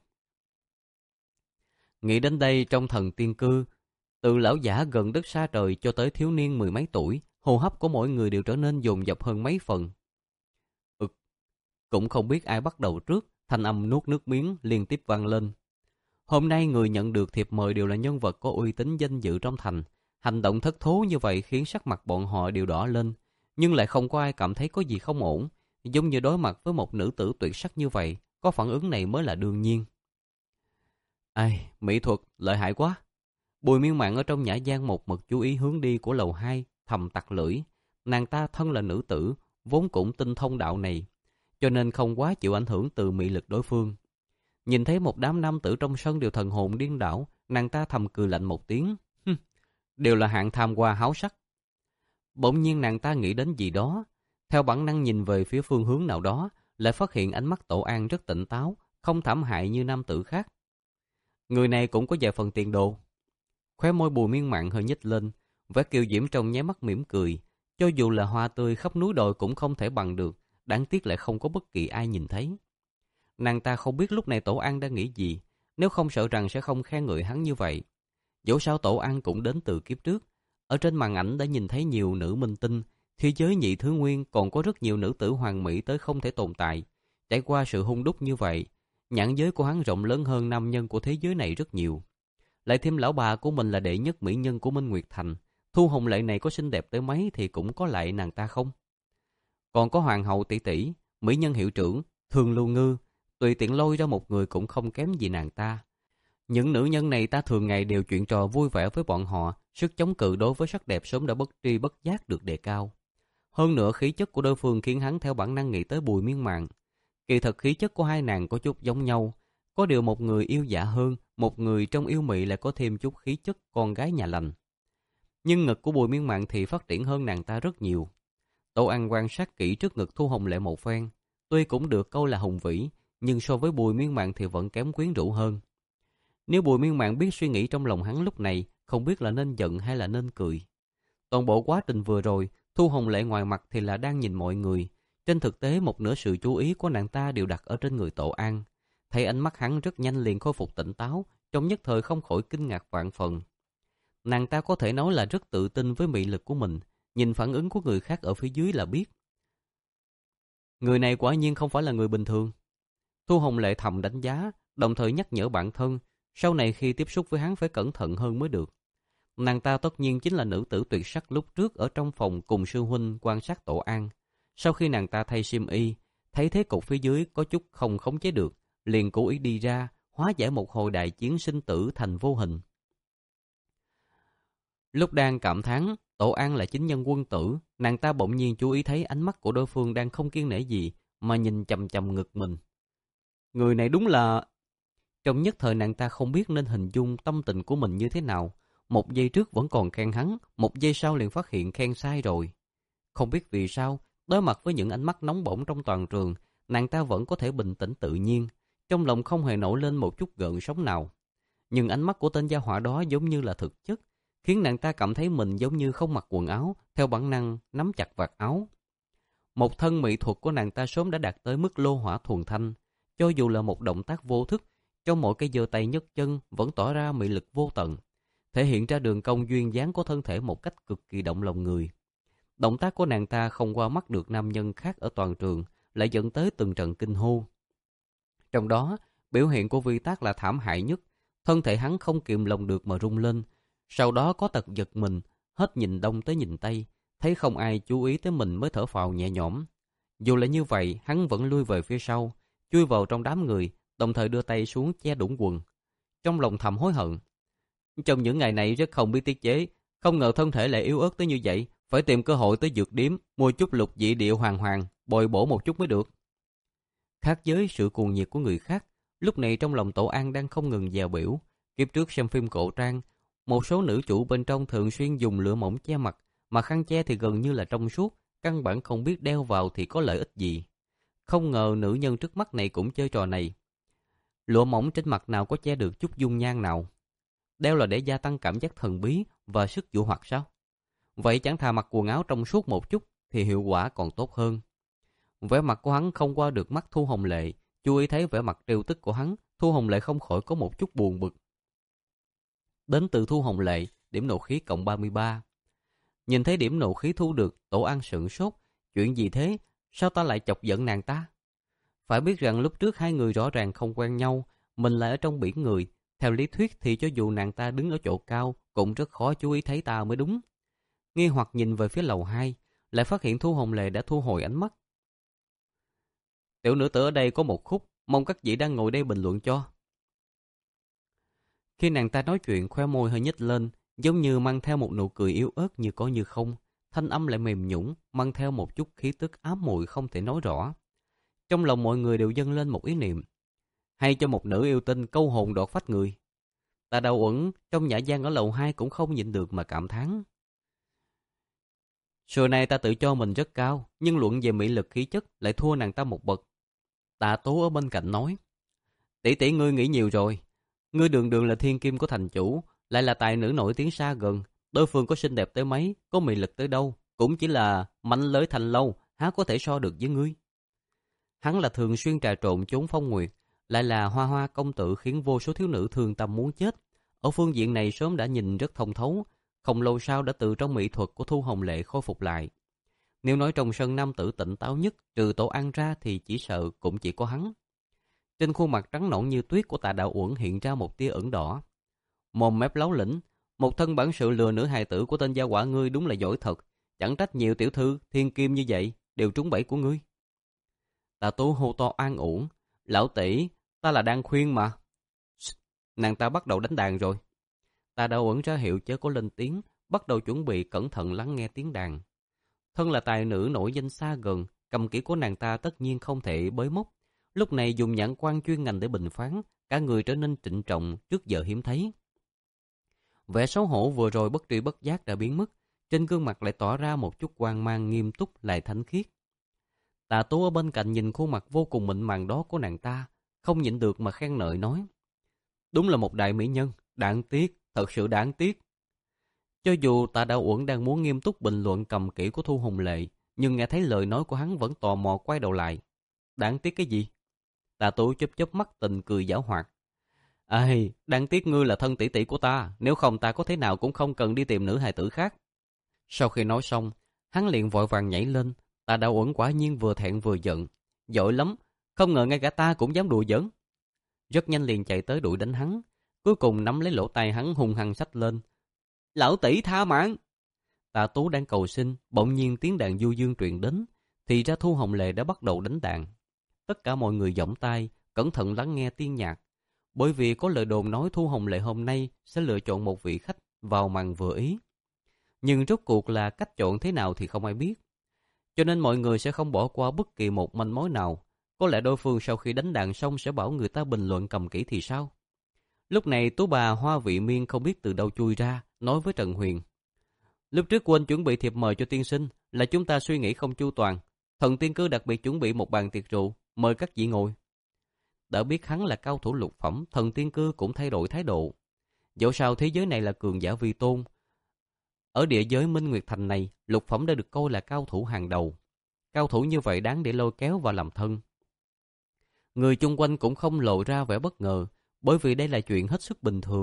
Nghĩ đến đây, trong thần tiên cư, từ lão giả gần đất xa trời cho tới thiếu niên mười mấy tuổi, hô hấp của mỗi người đều trở nên dồn dập hơn mấy phần. Ừ, cũng không biết ai bắt đầu trước, thanh âm nuốt nước miếng liên tiếp vang lên. Hôm nay người nhận được thiệp mời đều là nhân vật có uy tín danh dự trong thành. Hành động thất thố như vậy khiến sắc mặt bọn họ đều đỏ lên, nhưng lại không có ai cảm thấy có gì không ổn. Giống như đối mặt với một nữ tử tuyệt sắc như vậy, có phản ứng này mới là đương nhiên. Ai, mỹ thuật, lợi hại quá. Bùi Miên Mạn ở trong nhã gian một mực chú ý hướng đi của lầu hai, thầm tặc lưỡi. Nàng ta thân là nữ tử, vốn cũng tinh thông đạo này, cho nên không quá chịu ảnh hưởng từ mị lực đối phương. Nhìn thấy một đám nam tử trong sân đều thần hồn điên đảo, nàng ta thầm cười lạnh một tiếng. Đều là hạng tham hoa háo sắc. Bỗng nhiên nàng ta nghĩ đến gì đó, theo bản năng nhìn về phía phương hướng nào đó, lại phát hiện ánh mắt Tổ An rất tỉnh táo, không thảm hại như nam tử khác. Người này cũng có vài phần tiền đồ. Khóe môi Bùi Miên Mạn hơi nhếch lên, vẻ kiều diễm trong nháy mắt mỉm cười. Cho dù là hoa tươi khắp núi đồi cũng không thể bằng được, đáng tiếc lại không có bất kỳ ai nhìn thấy. Nàng ta không biết lúc này Tổ An đang nghĩ gì, nếu không sợ rằng sẽ không khen ngợi hắn như vậy. Dẫu sao Tổ An cũng đến từ kiếp trước, ở trên màn ảnh đã nhìn thấy nhiều nữ minh tinh, thế giới nhị thứ nguyên còn có rất nhiều nữ tử hoàng mỹ tới không thể tồn tại. Trải qua sự hung đúc như vậy, nhãn giới của hắn rộng lớn hơn nam nhân của thế giới này rất nhiều. Lại thêm lão bà của mình là đệ nhất mỹ nhân của Minh Nguyệt Thành, Thu Hồng Lệ này có xinh đẹp tới mấy thì cũng có lại nàng ta không. Còn có hoàng hậu tỷ tỷ, mỹ nhân hiệu trưởng, Thường Lưu Ngư, tùy tiện lôi ra một người cũng không kém gì nàng ta. Những nữ nhân này ta thường ngày đều chuyện trò vui vẻ với bọn họ, sức chống cự đối với sắc đẹp sớm đã bất tri bất giác được đề cao. Hơn nữa khí chất của đối phương khiến hắn theo bản năng nghĩ tới Bùi Miên Mạn. Kỳ thật khí chất của hai nàng có chút giống nhau, có điều một người yêu dạ hơn, một người trong yêu mị lại có thêm chút khí chất con gái nhà lành. Nhưng ngực của Bùi Miên Mạn thì phát triển hơn nàng ta rất nhiều. Tổ An quan sát kỹ trước ngực Thu Hồng Lệ một phen, tuy cũng được câu là hùng vĩ, nhưng so với Bùi Miên Mạn thì vẫn kém quyến rũ hơn. Nếu Bùi Miên Mạn biết suy nghĩ trong lòng hắn lúc này, không biết là nên giận hay là nên cười. Toàn bộ quá trình vừa rồi, Thu Hồng Lệ ngoài mặt thì là đang nhìn mọi người. Trên thực tế một nửa sự chú ý của nàng ta đều đặt ở trên người Tổ An. Thấy ánh mắt hắn rất nhanh liền khôi phục tỉnh táo, trong nhất thời không khỏi kinh ngạc vạn phần. Nàng ta có thể nói là rất tự tin với mị lực của mình, nhìn phản ứng của người khác ở phía dưới là biết. Người này quả nhiên không phải là người bình thường. Thu Hồng Lệ thầm đánh giá, đồng thời nhắc nhở bản thân, sau này khi tiếp xúc với hắn phải cẩn thận hơn mới được. Nàng ta tất nhiên chính là nữ tử tuyệt sắc lúc trước ở trong phòng cùng sư huynh quan sát Tổ An. Sau khi nàng ta thay xiêm y, thấy thế cục phía dưới có chút không khống chế được, liền cố ý đi ra, hóa giải một hồi đại chiến sinh tử thành vô hình. Lúc đang cảm thán Tổ An là chính nhân quân tử, nàng ta bỗng nhiên chú ý thấy ánh mắt của đối phương đang không kiêng nể gì mà nhìn chằm chằm ngực mình. Người này đúng là... Trong nhất thời nàng ta không biết nên hình dung tâm tình của mình như thế nào. Một giây trước vẫn còn khen hắn, một giây sau liền phát hiện khen sai rồi. Không biết vì sao, đối mặt với những ánh mắt nóng bỏng trong toàn trường, nàng ta vẫn có thể bình tĩnh tự nhiên, trong lòng không hề nổi lên một chút gợn sóng nào. Nhưng ánh mắt của tên gia hỏa đó giống như là thực chất, khiến nàng ta cảm thấy mình giống như không mặc quần áo, theo bản năng nắm chặt vạt áo. Một thân mỹ thuật của nàng ta sớm đã đạt tới mức lô hỏa thuần thanh, cho dù là một động tác vô thức, trong mỗi cái giơ tay nhấc chân vẫn tỏ ra mị lực vô tận. thể hiện ra đường cong duyên dáng của thân thể một cách cực kỳ động lòng người. Động tác của nàng ta không qua mắt được nam nhân khác ở toàn trường, lại dẫn tới từng trận kinh hô. Trong đó, biểu hiện của Vi Tác là thảm hại nhất. Thân thể hắn không kìm lòng được mà rung lên. Sau đó có tật giật mình, hết nhìn đông tới nhìn tây, thấy không ai chú ý tới mình mới thở phào nhẹ nhõm. Dù là như vậy, hắn vẫn lui về phía sau, chui vào trong đám người, đồng thời đưa tay xuống che đũng quần. Trong lòng thầm hối hận. Trong những ngày này rất không biết tiết chế, không ngờ thân thể lại yếu ớt tới như vậy, phải tìm cơ hội tới dược điếm, mua chút lục dị địa hoàng hoàng, bồi bổ một chút mới được. Khác với sự cuồng nhiệt của người khác, lúc này trong lòng Tổ An đang không ngừng dèo biểu. Kiếp trước xem phim cổ trang, một số nữ chủ bên trong thường xuyên dùng lụa mỏng che mặt, mà khăn che thì gần như là trong suốt, căn bản không biết đeo vào thì có lợi ích gì. Không ngờ nữ nhân trước mắt này cũng chơi trò này. Lụa mỏng trên mặt nào có che được chút dung nhan nào? Đeo là để gia tăng cảm giác thần bí và sức dụ hoặc sao? Vậy chẳng thà mặc quần áo trong suốt một chút thì hiệu quả còn tốt hơn. Vẻ mặt của hắn không qua được mắt Thu Hồng Lệ, chú ý thấy vẻ mặt trêu tức của hắn, Thu Hồng Lệ không khỏi có một chút buồn bực. Đến từ Thu Hồng Lệ, điểm nộ khí cộng ba mươi ba. Nhìn thấy điểm nộ khí thu được, Tổ An sửng sốt. Chuyện gì thế? Sao ta lại chọc giận nàng ta? Phải biết rằng lúc trước hai người rõ ràng không quen nhau, mình lại ở trong biển người. Theo lý thuyết thì cho dù nàng ta đứng ở chỗ cao, cũng rất khó chú ý thấy ta mới đúng. Nghi hoặc nhìn về phía lầu hai, lại phát hiện Thu Hồng Lệ đã thu hồi ánh mắt. Tiểu nữ tử ở đây có một khúc, mong các vị đang ngồi đây bình luận cho. Khi nàng ta nói chuyện, khoe môi hơi nhếch lên, giống như mang theo một nụ cười yếu ớt như có như không. Thanh âm lại mềm nhũn, mang theo một chút khí tức ám muội không thể nói rõ. Trong lòng mọi người đều dâng lên một ý niệm. Hay cho một nữ yêu tinh câu hồn đột phách người. Ta Đào Uẩn trong nhã gian ở lầu hai cũng không nhịn được mà cảm thán. Xưa nay ta tự cho mình rất cao, nhưng luận về mỹ lực khí chất lại thua nàng ta một bậc. Tạ Tố ở bên cạnh nói, tỷ tỷ ngươi nghĩ nhiều rồi. Ngươi đường đường là thiên kim của thành chủ, lại là tài nữ nổi tiếng xa gần. Đối phương có xinh đẹp tới mấy, có mỹ lực tới đâu, cũng chỉ là mảnh lưới thành lâu, há có thể so được với ngươi. Hắn là thường xuyên trà trộn chốn phong nguyệt, lại là hoa hoa công tử khiến vô số thiếu nữ thương tâm muốn chết. Ở phương diện này sớm đã nhìn rất thông thấu, không lâu sau đã từ trong mỹ thuật của Thu Hồng Lệ khôi phục lại. Nếu nói trong sân nam tử tỉnh táo nhất, trừ Tổ An ra thì chỉ sợ cũng chỉ có hắn. Trên khuôn mặt trắng nõn như tuyết của Tạ Đạo Uẩn hiện ra một tia ửng đỏ. Mồm mép láo lĩnh, một thân bản sự lừa nữ hài tử của tên gia quả ngươi đúng là giỏi thật. Chẳng trách nhiều tiểu thư thiên kim như vậy đều trúng bẫy của ngươi. Tạ Tú hô to an ủn, lão tỷ, ta là đang khuyên mà. Nàng ta bắt đầu đánh đàn rồi. Tạ Đạo Uẩn ra hiệu chớ có lên tiếng, bắt đầu chuẩn bị cẩn thận lắng nghe tiếng đàn. Thân là tài nữ nổi danh xa gần, cầm kỹ của nàng ta tất nhiên không thể bới móc. Lúc này dùng nhãn quan chuyên ngành để bình phán, cả người trở nên trịnh trọng trước giờ hiếm thấy. Vẻ xấu hổ vừa rồi bất tri bất giác đã biến mất, trên gương mặt lại tỏ ra một chút quan mang nghiêm túc lại thánh khiết. Tạ Tú ở bên cạnh nhìn khuôn mặt vô cùng mịn màng đó của nàng ta, không nhịn được mà khen ngợi nói. Đúng là một đại mỹ nhân, đáng tiếc, thật sự đáng tiếc. Cho dù Tạ Đạo Uẩn đang muốn nghiêm túc bình luận cầm kỹ của Thu Hồng Lệ, nhưng nghe thấy lời nói của hắn vẫn tò mò quay đầu lại. Đáng tiếc cái gì? Tạ Tú chớp chớp mắt tình cười giảo hoạt. Ây, đáng tiếc ngươi là thân tỷ tỷ của ta, nếu không ta có thế nào cũng không cần đi tìm nữ hài tử khác. Sau khi nói xong, hắn liền vội vàng nhảy lên. Tạ Đạo Uẩn quả nhiên vừa thẹn vừa giận. Giỏi lắm, không ngờ ngay cả ta cũng dám đùa giỡn. Rất nhanh liền chạy tới đuổi đánh hắn, cuối cùng nắm lấy lỗ tai hắn hung hăng xách lên. Lão tỷ tha mạng! Tạ Tú đang cầu xin, bỗng nhiên tiếng đàn du dương truyền đến, thì ra Thu Hồng Lệ đã bắt đầu đánh đàn. Tất cả mọi người giỏng tai, cẩn thận lắng nghe tiếng nhạc, bởi vì có lời đồn nói Thu Hồng Lệ hôm nay sẽ lựa chọn một vị khách vào màn vừa ý. Nhưng rốt cuộc là cách chọn thế nào thì không ai biết, cho nên mọi người sẽ không bỏ qua bất kỳ một manh mối nào. Có lẽ đối phương sau khi đánh đàn xong sẽ bảo người ta bình luận cầm kỹ thì sao? Lúc này tú bà Hoa Vị Miên không biết từ đâu chui ra, nói với Trần Huyền. Lúc trước quên chuẩn bị thiệp mời cho tiên sinh, là chúng ta suy nghĩ không chu toàn. Thần tiên cư đặc biệt chuẩn bị một bàn tiệc rượu, mời các vị ngồi. Đã biết hắn là cao thủ lục phẩm, thần tiên cư cũng thay đổi thái độ. Dẫu sao thế giới này là cường giả vi tôn. Ở địa giới Minh Nguyệt Thành này, lục phẩm đã được coi là cao thủ hàng đầu. Cao thủ như vậy đáng để lôi kéo vào làm thân. Người chung quanh cũng không lộ ra vẻ bất ngờ, bởi vì đây là chuyện hết sức bình thường.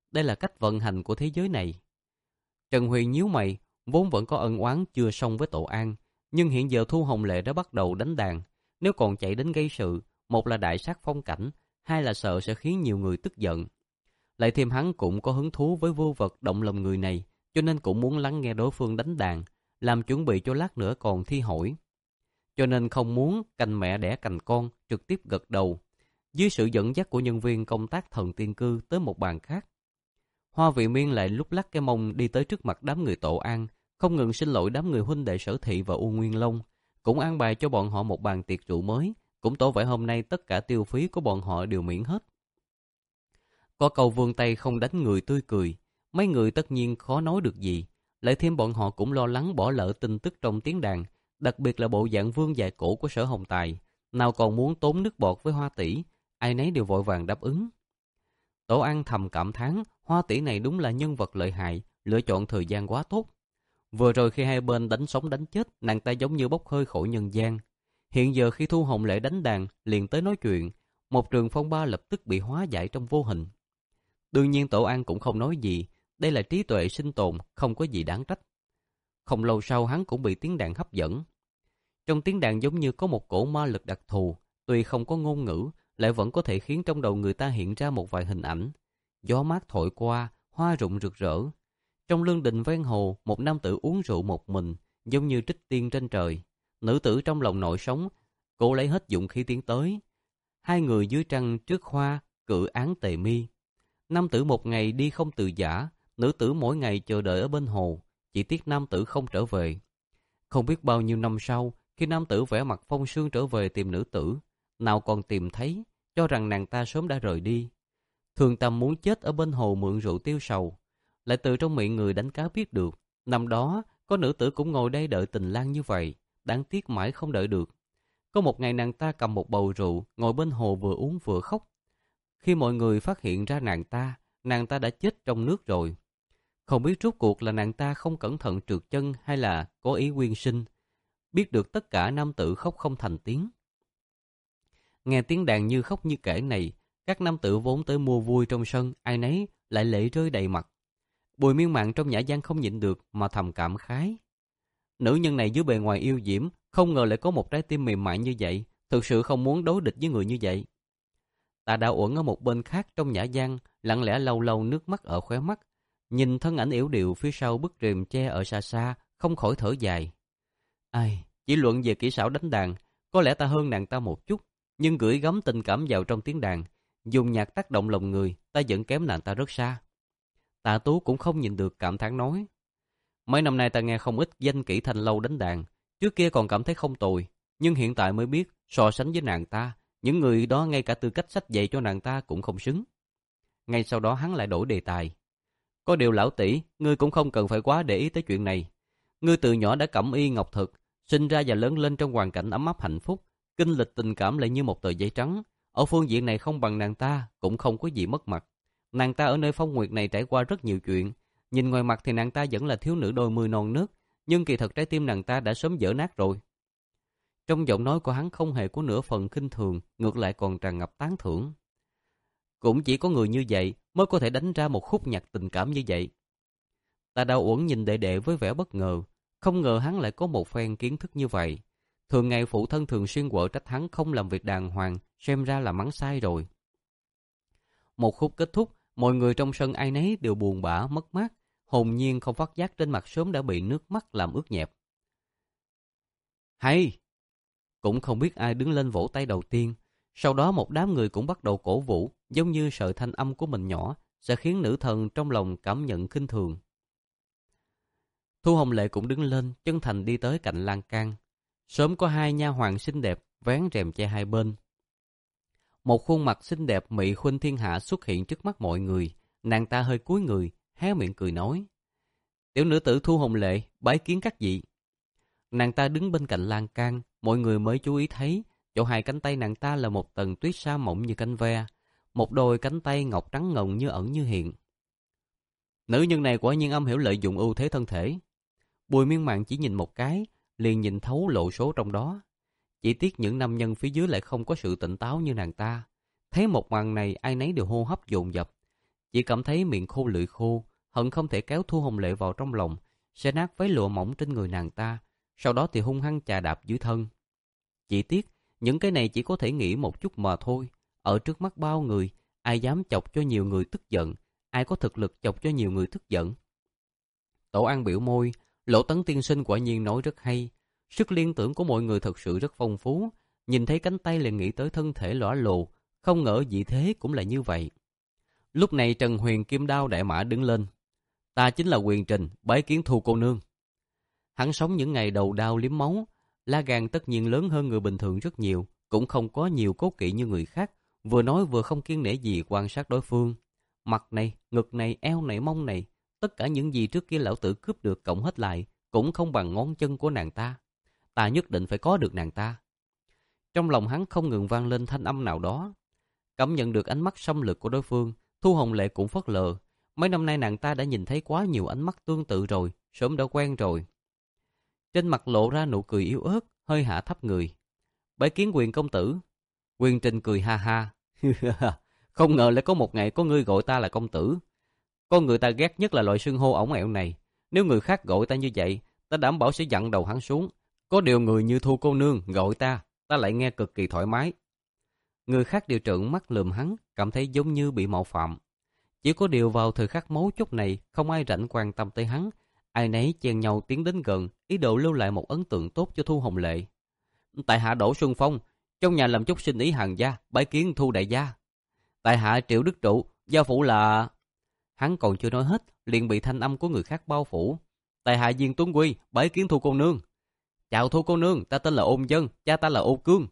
đây là cách vận hành của thế giới này. Trần Huy nhíu mày, vốn vẫn có ân oán chưa xong với Tổ An, nhưng hiện giờ Thu Hồng Lệ đã bắt đầu đánh đàn. Nếu còn chạy đến gây sự, một là đại sát phong cảnh, hai là sợ sẽ khiến nhiều người tức giận. Lại thêm hắn cũng có hứng thú với vô vật động lòng người này, cho nên cũng muốn lắng nghe đối phương đánh đàn, làm chuẩn bị cho lát nữa còn thi hỏi. Cho nên không muốn cành mẹ đẻ cành con, trực tiếp gật đầu, dưới sự dẫn dắt của nhân viên công tác thần tiên cư tới một bàn khác. Hoa Vị Miên lại lúc lắc cái mông đi tới trước mặt đám người Tổ An, không ngừng xin lỗi đám người huynh đệ Sở Thị và U Nguyên Long, cũng an bài cho bọn họ một bàn tiệc rượu mới, cũng tỏ vẻ hôm nay tất cả tiêu phí của bọn họ đều miễn hết. Có câu vươn tay không đánh người tươi cười, mấy người tất nhiên khó nói được gì, lại thêm bọn họ cũng lo lắng bỏ lỡ tin tức trong tiếng đàn, đặc biệt là bộ dạng vương dài cổ của Sở Hồng Tài, nào còn muốn tốn nước bọt với Hoa tỷ, ai nấy đều vội vàng đáp ứng. Tổ An thầm cảm thán, Hoa tỷ này đúng là nhân vật lợi hại, lựa chọn thời gian quá tốt. Vừa rồi khi hai bên đánh sống đánh chết, nàng ta giống như bốc hơi khỏi nhân gian. Hiện giờ khi Thu Hồng Lệ đánh đàn, liền tới nói chuyện, một trường phong ba lập tức bị hóa giải trong vô hình. Đương nhiên Tổ An cũng không nói gì, đây là trí tuệ sinh tồn, không có gì đáng trách. Không lâu sau hắn cũng bị tiếng đàn hấp dẫn. Trong tiếng đàn giống như có một cổ ma lực đặc thù, tuy không có ngôn ngữ, lại vẫn có thể khiến trong đầu người ta hiện ra một vài hình ảnh. Gió mát thổi qua, hoa rụng rực rỡ. Trong lương đình ven hồ, một nam tử uống rượu một mình, giống như trích tiên trên trời. Nữ tử trong lòng nội sống, cô lấy hết dụng khí tiến tới. Hai người dưới trăng trước hoa, cự án tề mi. Nam tử một ngày đi không từ giã, nữ tử mỗi ngày chờ đợi ở bên hồ, chỉ tiếc nam tử không trở về. Không biết bao nhiêu năm sau, khi nam tử vẻ mặt phong sương trở về tìm nữ tử, nào còn tìm thấy, cho rằng nàng ta sớm đã rời đi. Thường Tâm muốn chết ở bên hồ mượn rượu tiêu sầu, lại từ trong miệng người đánh cá biết được, năm đó có nữ tử cũng ngồi đây đợi tình lang như vậy, đáng tiếc mãi không đợi được. Có một ngày nàng ta cầm một bầu rượu, ngồi bên hồ vừa uống vừa khóc. Khi mọi người phát hiện ra nàng ta, nàng ta đã chết trong nước rồi. Không biết rốt cuộc là nàng ta không cẩn thận trượt chân hay là có ý quyên sinh. Biết được tất cả, nam tử khóc không thành tiếng. Nghe tiếng đàn như khóc như kể này, các nam tử vốn tới mua vui trong sân, ai nấy lại lệ rơi đầy mặt. Bùi Miên Mạn trong nhã gian không nhịn được mà thầm cảm khái. Nữ nhân này dưới bề ngoài yêu diễm, không ngờ lại có một trái tim mềm mại như vậy, thực sự không muốn đối địch với người như vậy. Tạ Đạo Uẩn ở một bên khác trong nhã gian, lặng lẽ lau lau nước mắt ở khóe mắt, nhìn thân ảnh yểu điệu phía sau bức rèm tre ở xa xa, không khỏi thở dài. Ai, chỉ luận về kỹ xảo đánh đàn, có lẽ ta hơn nàng ta một chút, nhưng gửi gắm tình cảm vào trong tiếng đàn, dùng nhạc tác động lòng người, ta vẫn kém nàng ta rất xa. Tạ Tú cũng không nhìn được cảm thán nói. Mấy năm nay ta nghe không ít danh kỹ thanh lâu đánh đàn, trước kia còn cảm thấy không tồi, nhưng hiện tại mới biết, so sánh với nàng ta, những người đó ngay cả tư cách sách dạy cho nàng ta cũng không xứng. Ngay sau đó hắn lại đổi đề tài. Có điều lão tỷ, ngươi cũng không cần phải quá để ý tới chuyện này. Ngươi từ nhỏ đã cẩm y ngọc thực, sinh ra và lớn lên trong hoàn cảnh ấm áp hạnh phúc, kinh lịch tình cảm lại như một tờ giấy trắng. Ở phương diện này không bằng nàng ta, cũng không có gì mất mặt. Nàng ta ở nơi phong nguyệt này trải qua rất nhiều chuyện. Nhìn ngoài mặt thì nàng ta vẫn là thiếu nữ đôi mươi non nớt, nhưng kỳ thật trái tim nàng ta đã sớm vỡ nát rồi. Trong giọng nói của hắn không hề có nửa phần khinh thường, ngược lại còn tràn ngập tán thưởng. Cũng chỉ có người như vậy mới có thể đánh ra một khúc nhạc tình cảm như vậy. Tạ Đạo Uẩn nhìn đệ đệ với vẻ bất ngờ, không ngờ hắn lại có một phen kiến thức như vậy. Thường ngày phụ thân thường xuyên quở trách hắn không làm việc đàng hoàng, xem ra là mắng sai rồi. Một khúc kết thúc, mọi người trong sân ai nấy đều buồn bã mất mát, hồn nhiên không phát giác trên mặt sớm đã bị nước mắt làm ướt nhẹp. Hay! Cũng không biết ai đứng lên vỗ tay đầu tiên. Sau đó một đám người cũng bắt đầu cổ vũ, giống như sợ thanh âm của mình nhỏ sẽ khiến nữ thần trong lòng cảm nhận khinh thường. Thu Hồng Lệ cũng đứng lên, chân thành đi tới cạnh lan can. Sớm có hai nha hoàn xinh đẹp vén rèm che hai bên. Một khuôn mặt xinh đẹp mị khuynh thiên hạ xuất hiện trước mắt mọi người. Nàng ta hơi cúi người, hé miệng cười nói: Tiểu nữ tử Thu Hồng Lệ, bái kiến các vị. Nàng ta đứng bên cạnh lan can, mọi người mới chú ý thấy chỗ hai cánh tay nàng ta là một tầng tuyết sa mỏng như cánh ve, một đôi cánh tay ngọc trắng ngần như ẩn như hiện. Nữ nhân này quả nhiên âm hiểu lợi dụng ưu thế thân thể. Bùi Miên Mạn chỉ nhìn một cái, liền nhìn thấu lộ số trong đó. Chỉ tiếc những nam nhân phía dưới lại không có sự tỉnh táo như nàng ta. Thấy một màn này ai nấy đều hô hấp dồn dập. chỉ cảm thấy miệng khô lưỡi khô, hận không thể kéo Thu Hồng Lệ vào trong lòng, xé nát váy lụa mỏng trên người nàng ta, sau đó thì hung hăng chà đạp dưới thân. Chỉ tiếc, những cái này chỉ có thể nghĩ một chút mà thôi. Ở trước mắt bao người, ai dám chọc cho nhiều người tức giận, ai có thực lực chọc cho nhiều người tức giận. Tổ An biểu môi, Lỗ Tấn tiên sinh quả nhiên nói rất hay. Sức liên tưởng của mọi người thật sự rất phong phú. Nhìn thấy cánh tay liền nghĩ tới thân thể lõa lồ, không ngờ vị thế cũng là như vậy. Lúc này Trần Huyền kim đao đại mã đứng lên. Ta chính là Huyền Trình, bái kiến Thu cô nương. Hắn sống những ngày đầu đao liếm máu, lá gan tất nhiên lớn hơn người bình thường rất nhiều, cũng không có nhiều cốt kỵ như người khác, vừa nói vừa không kiêng nể gì quan sát đối phương. Mặt này, ngực này, eo này, mông này, tất cả những gì trước kia lão tử cướp được cộng hết lại, cũng không bằng ngón chân của nàng ta. Ta nhất định phải có được nàng ta. Trong lòng hắn không ngừng vang lên thanh âm nào đó. Cảm nhận được ánh mắt xâm lược của đối phương, Thu Hồng Lệ cũng phớt lờ. Mấy năm nay nàng ta đã nhìn thấy quá nhiều ánh mắt tương tự rồi, sớm đã quen rồi. Trên mặt lộ ra nụ cười yếu ớt, hơi hạ thấp người. Bái kiến Quyền công tử. Quyền Trình cười ha ha. Không ngờ lại có một ngày có ngươi gọi ta là công tử. Con người ta ghét nhất là loại xưng hô ổng ẹo này. Nếu người khác gọi ta như vậy, ta đảm bảo sẽ dặn đầu hắn xuống. Có điều người như Thu cô nương gọi ta, ta lại nghe cực kỳ thoải mái. Người khác đều trợn mắt lườm hắn, cảm thấy giống như bị mạo phạm. Chỉ có điều vào thời khắc mấu chốt này, không ai rảnh quan tâm tới hắn. Ai nấy chen nhau tiến đến gần, ý đồ lưu lại một ấn tượng tốt cho Thu Hồng Lệ. Tại hạ Đỗ Xuân Phong, trong nhà làm chút sinh ý hàng gia, bái kiến Thu đại gia. Tại hạ Triệu Đức Trụ, gia phụ là... Hắn còn chưa nói hết, liền bị thanh âm của người khác bao phủ. Tại hạ Diên Tuấn Quy, bái kiến Thu cô nương. Chào Thu cô nương, ta tên là Ôn Dân, cha ta là Ôn Cương.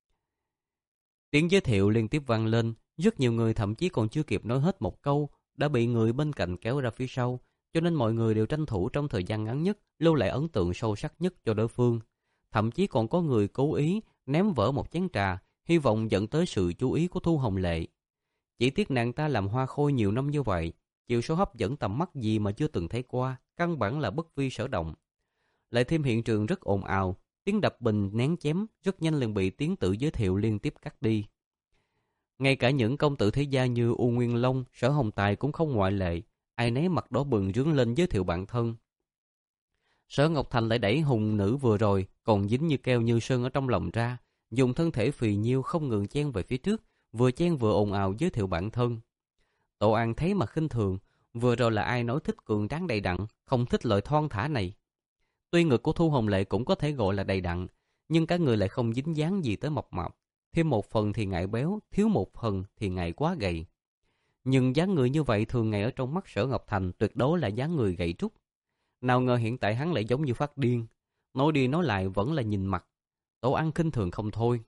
Tiếng giới thiệu liên tiếp vang lên, rất nhiều người thậm chí còn chưa kịp nói hết một câu, đã bị người bên cạnh kéo ra phía sau, cho nên mọi người đều tranh thủ trong thời gian ngắn nhất, lưu lại ấn tượng sâu sắc nhất cho đối phương. Thậm chí còn có người cố ý ném vỡ một chén trà, hy vọng dẫn tới sự chú ý của Thu Hồng Lệ. Chỉ tiếc nàng ta làm hoa khôi nhiều năm như vậy, chiều số hấp dẫn tầm mắt gì mà chưa từng thấy qua, căn bản là bất vi sở động. Lại thêm hiện trường rất ồn ào, tiếng đập bình nén chém rất nhanh liền bị tiếng tự giới thiệu liên tiếp cắt đi. Ngay cả những công tử thế gia như U Nguyên Long, Sở Hồng Tài cũng không ngoại lệ, ai nấy mặt đỏ bừng rướn lên giới thiệu bản thân. Sở Ngọc Thành lại đẩy hùng nữ vừa rồi còn dính như keo như sơn ở trong lòng ra, dùng thân thể phì nhiêu không ngừng chen về phía trước, vừa chen vừa ồn ào giới thiệu bản thân. Tổ An thấy mà khinh thường, vừa rồi là ai nói thích cường tráng đầy đặn, không thích lợi thon thả này. Tuy ngực của Thu Hồng Lệ cũng có thể gọi là đầy đặn, nhưng cả người lại không dính dáng gì tới mập mạp, thêm một phần thì ngại béo, thiếu một phần thì ngại quá gầy. Nhưng dáng người như vậy thường ngày ở trong mắt Sở Ngọc Thành tuyệt đối là dáng người gầy trúc. Nào ngờ hiện tại hắn lại giống như phát điên, nói đi nói lại vẫn là nhìn mặt. Tổ An khinh thường không thôi.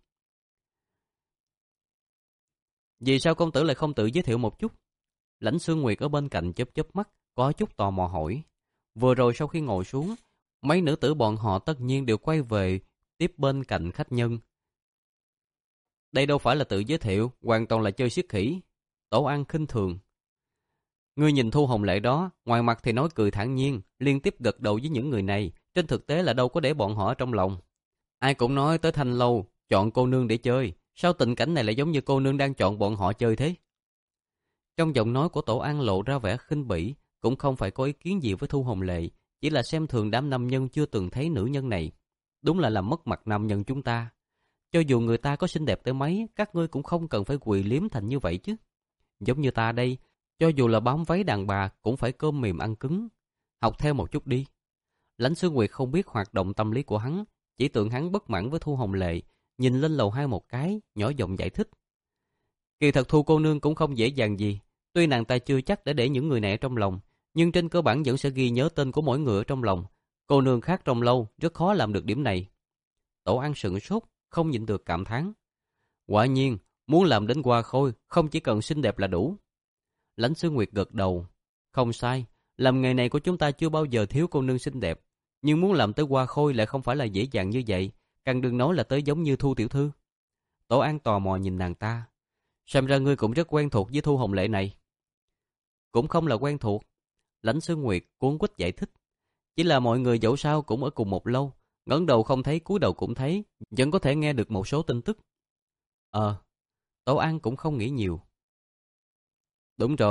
Vì sao công tử lại không tự giới thiệu một chút? Lãnh Sương Nguyệt ở bên cạnh chớp chớp mắt, có chút tò mò hỏi. Vừa rồi sau khi ngồi xuống, mấy nữ tử bọn họ tất nhiên đều quay về tiếp bên cạnh khách nhân. Đây đâu phải là tự giới thiệu, hoàn toàn là chơi siết khỉ. Tổ An khinh thường. Ngươi nhìn Thu Hồng Lệ đó, ngoài mặt thì nói cười thản nhiên, liên tiếp gật đầu với những người này, trên thực tế là đâu có để bọn họ ở trong lòng. Ai cũng nói tới Thanh Lâu, chọn cô nương để chơi, sao tình cảnh này lại giống như cô nương đang chọn bọn họ chơi thế? Trong giọng nói của Tổ An lộ ra vẻ khinh bỉ, cũng không phải có ý kiến gì với Thu Hồng Lệ, chỉ là xem thường đám nam nhân chưa từng thấy nữ nhân này. Đúng là làm mất mặt nam nhân chúng ta. Cho dù người ta có xinh đẹp tới mấy, các ngươi cũng không cần phải quỳ liếm thành như vậy chứ. Giống như ta đây, cho dù là bám váy đàn bà cũng phải cơm mềm ăn cứng. Học theo một chút đi. Lãnh Sương Nguyệt không biết hoạt động tâm lý của hắn, chỉ tưởng hắn bất mãn với Thu Hồng Lệ, nhìn lên lầu hai một cái, nhỏ giọng giải thích. Kỳ thật Thu cô nương cũng không dễ dàng gì, tuy nàng ta chưa chắc đã để những người này trong lòng, nhưng trên cơ bản vẫn sẽ ghi nhớ tên của mỗi người ở trong lòng. Cô nương khác trong lâu rất khó làm được điểm này. Tổ An sửng sốt, không nhịn được cảm thán. Quả nhiên, muốn làm đến hoa khôi, không chỉ cần xinh đẹp là đủ. Lãnh Sương Nguyệt gật đầu. Không sai, làm nghề này của chúng ta chưa bao giờ thiếu cô nương xinh đẹp. Nhưng muốn làm tới hoa khôi lại không phải là dễ dàng như vậy, càng đừng nói là tới giống như Thu tiểu thư. Tổ An tò mò nhìn nàng ta. Xem ra ngươi cũng rất quen thuộc với Thu Hồng Lệ này. Cũng không là quen thuộc. Lãnh Sương Nguyệt cuống quýt giải thích. Chỉ là mọi người dẫu sao cũng ở cùng một lâu, ngẩng đầu không thấy cúi đầu cũng thấy, vẫn có thể nghe được một số tin tức. Ờ, Tổ An cũng không nghĩ nhiều. Đúng rồi,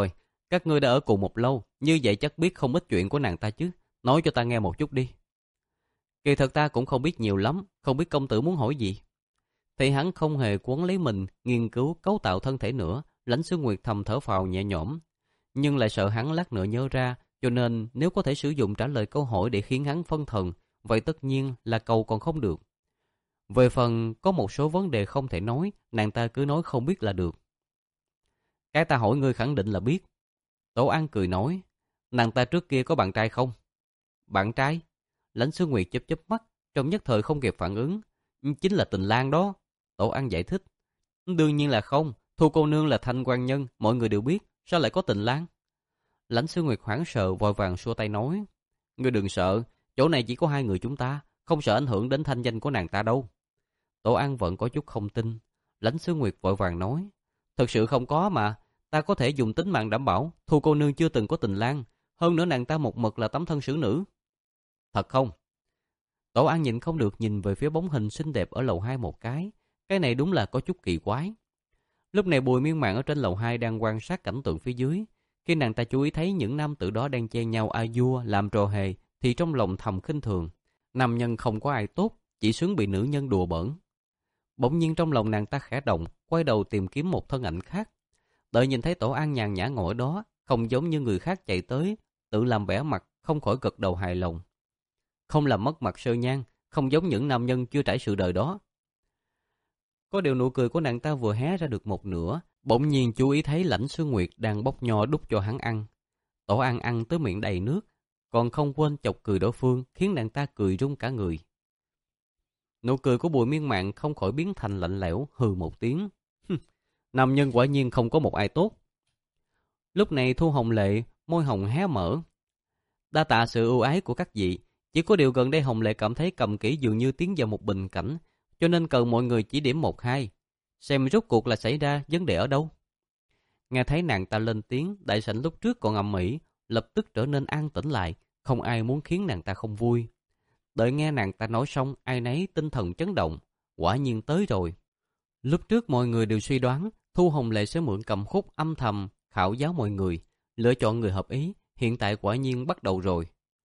Các ngươi đã ở cùng một lâu, như vậy chắc biết không ít chuyện của nàng ta chứ. Nói cho ta nghe một chút đi. Kỳ thật ta cũng không biết nhiều lắm, không biết công tử muốn hỏi gì. Thì hắn không hề quấn lấy mình, nghiên cứu cấu tạo thân thể nữa, Lãnh Xương Nguyệt thầm thở phào nhẹ nhõm. Nhưng lại sợ hắn lát nữa nhớ ra, cho nên nếu có thể sử dụng trả lời câu hỏi để khiến hắn phân thần, vậy tất nhiên là cầu còn không được. Về phần có một số vấn đề không thể nói, nàng ta cứ nói không biết là được. Cái ta hỏi ngươi khẳng định là biết. Tổ An cười nói, nàng ta trước kia có bạn trai không? Bạn trai? Lãnh Xương Nguyệt chớp chớp mắt, trong nhất thời không kịp phản ứng. Chính là Tình Lang đó. Tổ An giải thích. Đương nhiên là không, Thu cô nương là thanh quan nhân, mọi người đều biết, sao lại có Tình Lang? Lãnh Xương Nguyệt hoảng sợ vội vàng xua tay nói, ngươi đừng sợ, chỗ này chỉ có hai người chúng ta, không sợ ảnh hưởng đến thanh danh của nàng ta đâu. Tổ An vẫn có chút không tin. Lãnh Xương Nguyệt vội vàng nói, thật sự không có mà, ta có thể dùng tính mạng đảm bảo, Thu cô nương chưa từng có Tình Lang, hơn nữa nàng ta một mực là tấm thân xử nữ. Thật không? Tổ An nhịn không được nhìn về phía bóng hình xinh đẹp ở lầu hai một cái, cái này đúng là có chút kỳ quái. Lúc này Bùi Miên Mạn ở trên lầu hai đang quan sát cảnh tượng phía dưới. Khi nàng ta chú ý thấy những nam tử đó đang chen nhau a vua làm trò hề, thì trong lòng thầm khinh thường. Nam nhân không có ai tốt, chỉ xứng bị nữ nhân đùa bỡn. Bỗng nhiên trong lòng nàng ta khẽ động, quay đầu tìm kiếm một thân ảnh khác. Đợi nhìn thấy Tổ An nhàn nhã ngồi đó, không giống như người khác chạy tới, tự làm vẻ mặt, không khỏi gật đầu hài lòng. Không làm mất mặt sơ nhan, không giống những nam nhân chưa trải sự đời đó. Có điều nụ cười của nàng ta vừa hé ra được một nửa, bỗng nhiên chú ý thấy Lãnh Xương Nguyệt đang bóc nho đút cho hắn ăn. Tổ An ăn tới miệng đầy nước, còn không quên chọc cười đối phương, khiến nàng ta cười rung cả người. Nụ cười của Bùi Miên Mạn không khỏi biến thành lạnh lẽo, hừ một tiếng. Nam nhân quả nhiên không có một ai tốt. Lúc này Thu Hồng Lệ môi hồng hé mở. Đa tạ sự ưu ái của các vị, chỉ có điều gần đây Hồng Lệ cảm thấy Cầm Kỹ dường như tiến vào một bình cảnh, cho nên cần mọi người chỉ điểm một hai, xem rốt cuộc là xảy ra vấn đề ở đâu. Nghe thấy nàng ta lên tiếng, đại sảnh lúc trước còn ầm ĩ, lập tức trở nên an tĩnh lại, không ai muốn khiến nàng ta không vui. Đợi nghe nàng ta nói xong, ai nấy tinh thần chấn động, quả nhiên tới rồi. Lúc trước mọi người đều suy đoán Thu Hồng Lệ sẽ mượn Cầm Khúc âm thầm khảo giáo mọi người, lựa chọn người hợp ý, hiện tại quả nhiên bắt đầu rồi.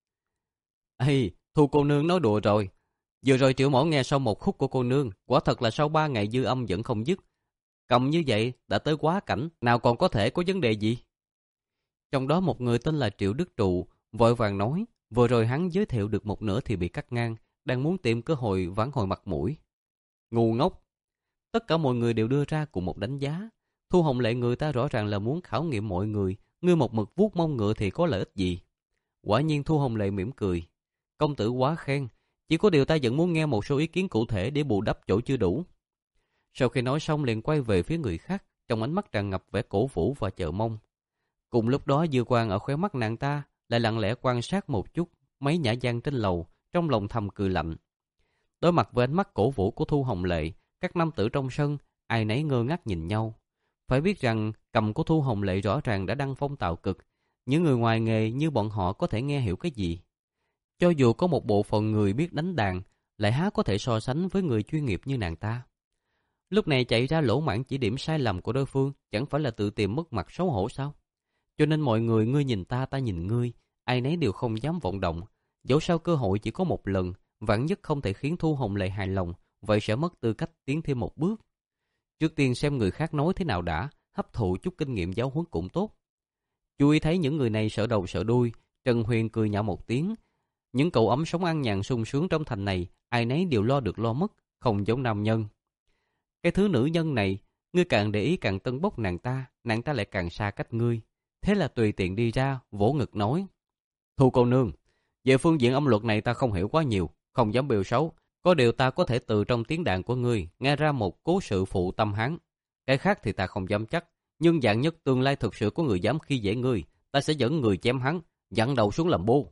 Ê, Thu cô nương nói đùa rồi. Vừa rồi Triệu Mẫu nghe xong một khúc của cô nương, quả thật là sau ba ngày dư âm vẫn không dứt. Cầm như vậy đã tới quá cảnh, nào còn có thể có vấn đề gì? Trong đó một người tên là Triệu Đức Trụ vội vàng nói, vừa rồi hắn giới thiệu được một nửa thì bị cắt ngang, đang muốn tìm cơ hội vãn hồi mặt mũi. Ngu ngốc! Tất cả mọi người đều đưa ra cùng một đánh giá. Thu Hồng Lệ người ta rõ ràng là muốn khảo nghiệm mọi người, ngươi một mực vuốt mông ngựa thì có lợi ích gì? Quả nhiên Thu Hồng Lệ mỉm cười. Công tử quá khen, chỉ có điều ta vẫn muốn nghe một số ý kiến cụ thể để bù đắp chỗ chưa đủ. Sau khi nói xong liền quay về phía người khác, trong ánh mắt tràn ngập vẻ cổ vũ và chờ mong. Cùng lúc đó dư quang ở khóe mắt nàng ta lại lặng lẽ quan sát một chút mấy nhã gian trên lầu, trong lòng thầm cười lạnh. Đối mặt với ánh mắt cổ vũ của Thu Hồng Lệ, các nam tử trong sân ai nấy ngơ ngác nhìn nhau. Phải biết rằng cầm của Thu Hồng Lệ rõ ràng đã đăng phong tạo cực, những người ngoài nghề như bọn họ có thể nghe hiểu cái gì? Cho dù có một bộ phận người biết đánh đàn, lại há có thể so sánh với người chuyên nghiệp như nàng ta. Lúc này chạy ra lỗ mãng chỉ điểm sai lầm của đối phương, chẳng phải là tự tìm mất mặt xấu hổ sao? Cho nên mọi người ngươi nhìn ta, ta nhìn ngươi, ai nấy đều không dám vọng động. Dẫu sao cơ hội chỉ có một lần, vạn nhất không thể khiến Thu Hồng Lệ hài lòng, vậy sẽ mất tư cách tiến thêm một bước. Trước tiên xem người khác nói thế nào đã, hấp thụ chút kinh nghiệm giáo huấn cũng tốt. Chú ý thấy những người này sợ đầu sợ đuôi, Trần Huyền cười nhạo một tiếng. Những cậu ấm sống ăn nhàn sung sướng trong thành này, ai nấy đều lo được lo mất, không giống nam nhân. Cái thứ nữ nhân này, ngươi càng để ý càng tân bốc nàng ta, nàng ta lại càng xa cách ngươi. Thế là tùy tiện đi ra, vỗ ngực nói. Thu cô nương, về phương diện âm luật này ta không hiểu quá nhiều, không dám bêu xấu. Có điều ta có thể từ trong tiếng đàn của ngươi nghe ra một cố sự phụ tâm hắn. Cái khác thì ta không dám chắc, nhưng dạng nhất tương lai thực sự có người dám khi dễ ngươi, ta sẽ dẫn người chém hắn, dặn đầu xuống làm bô.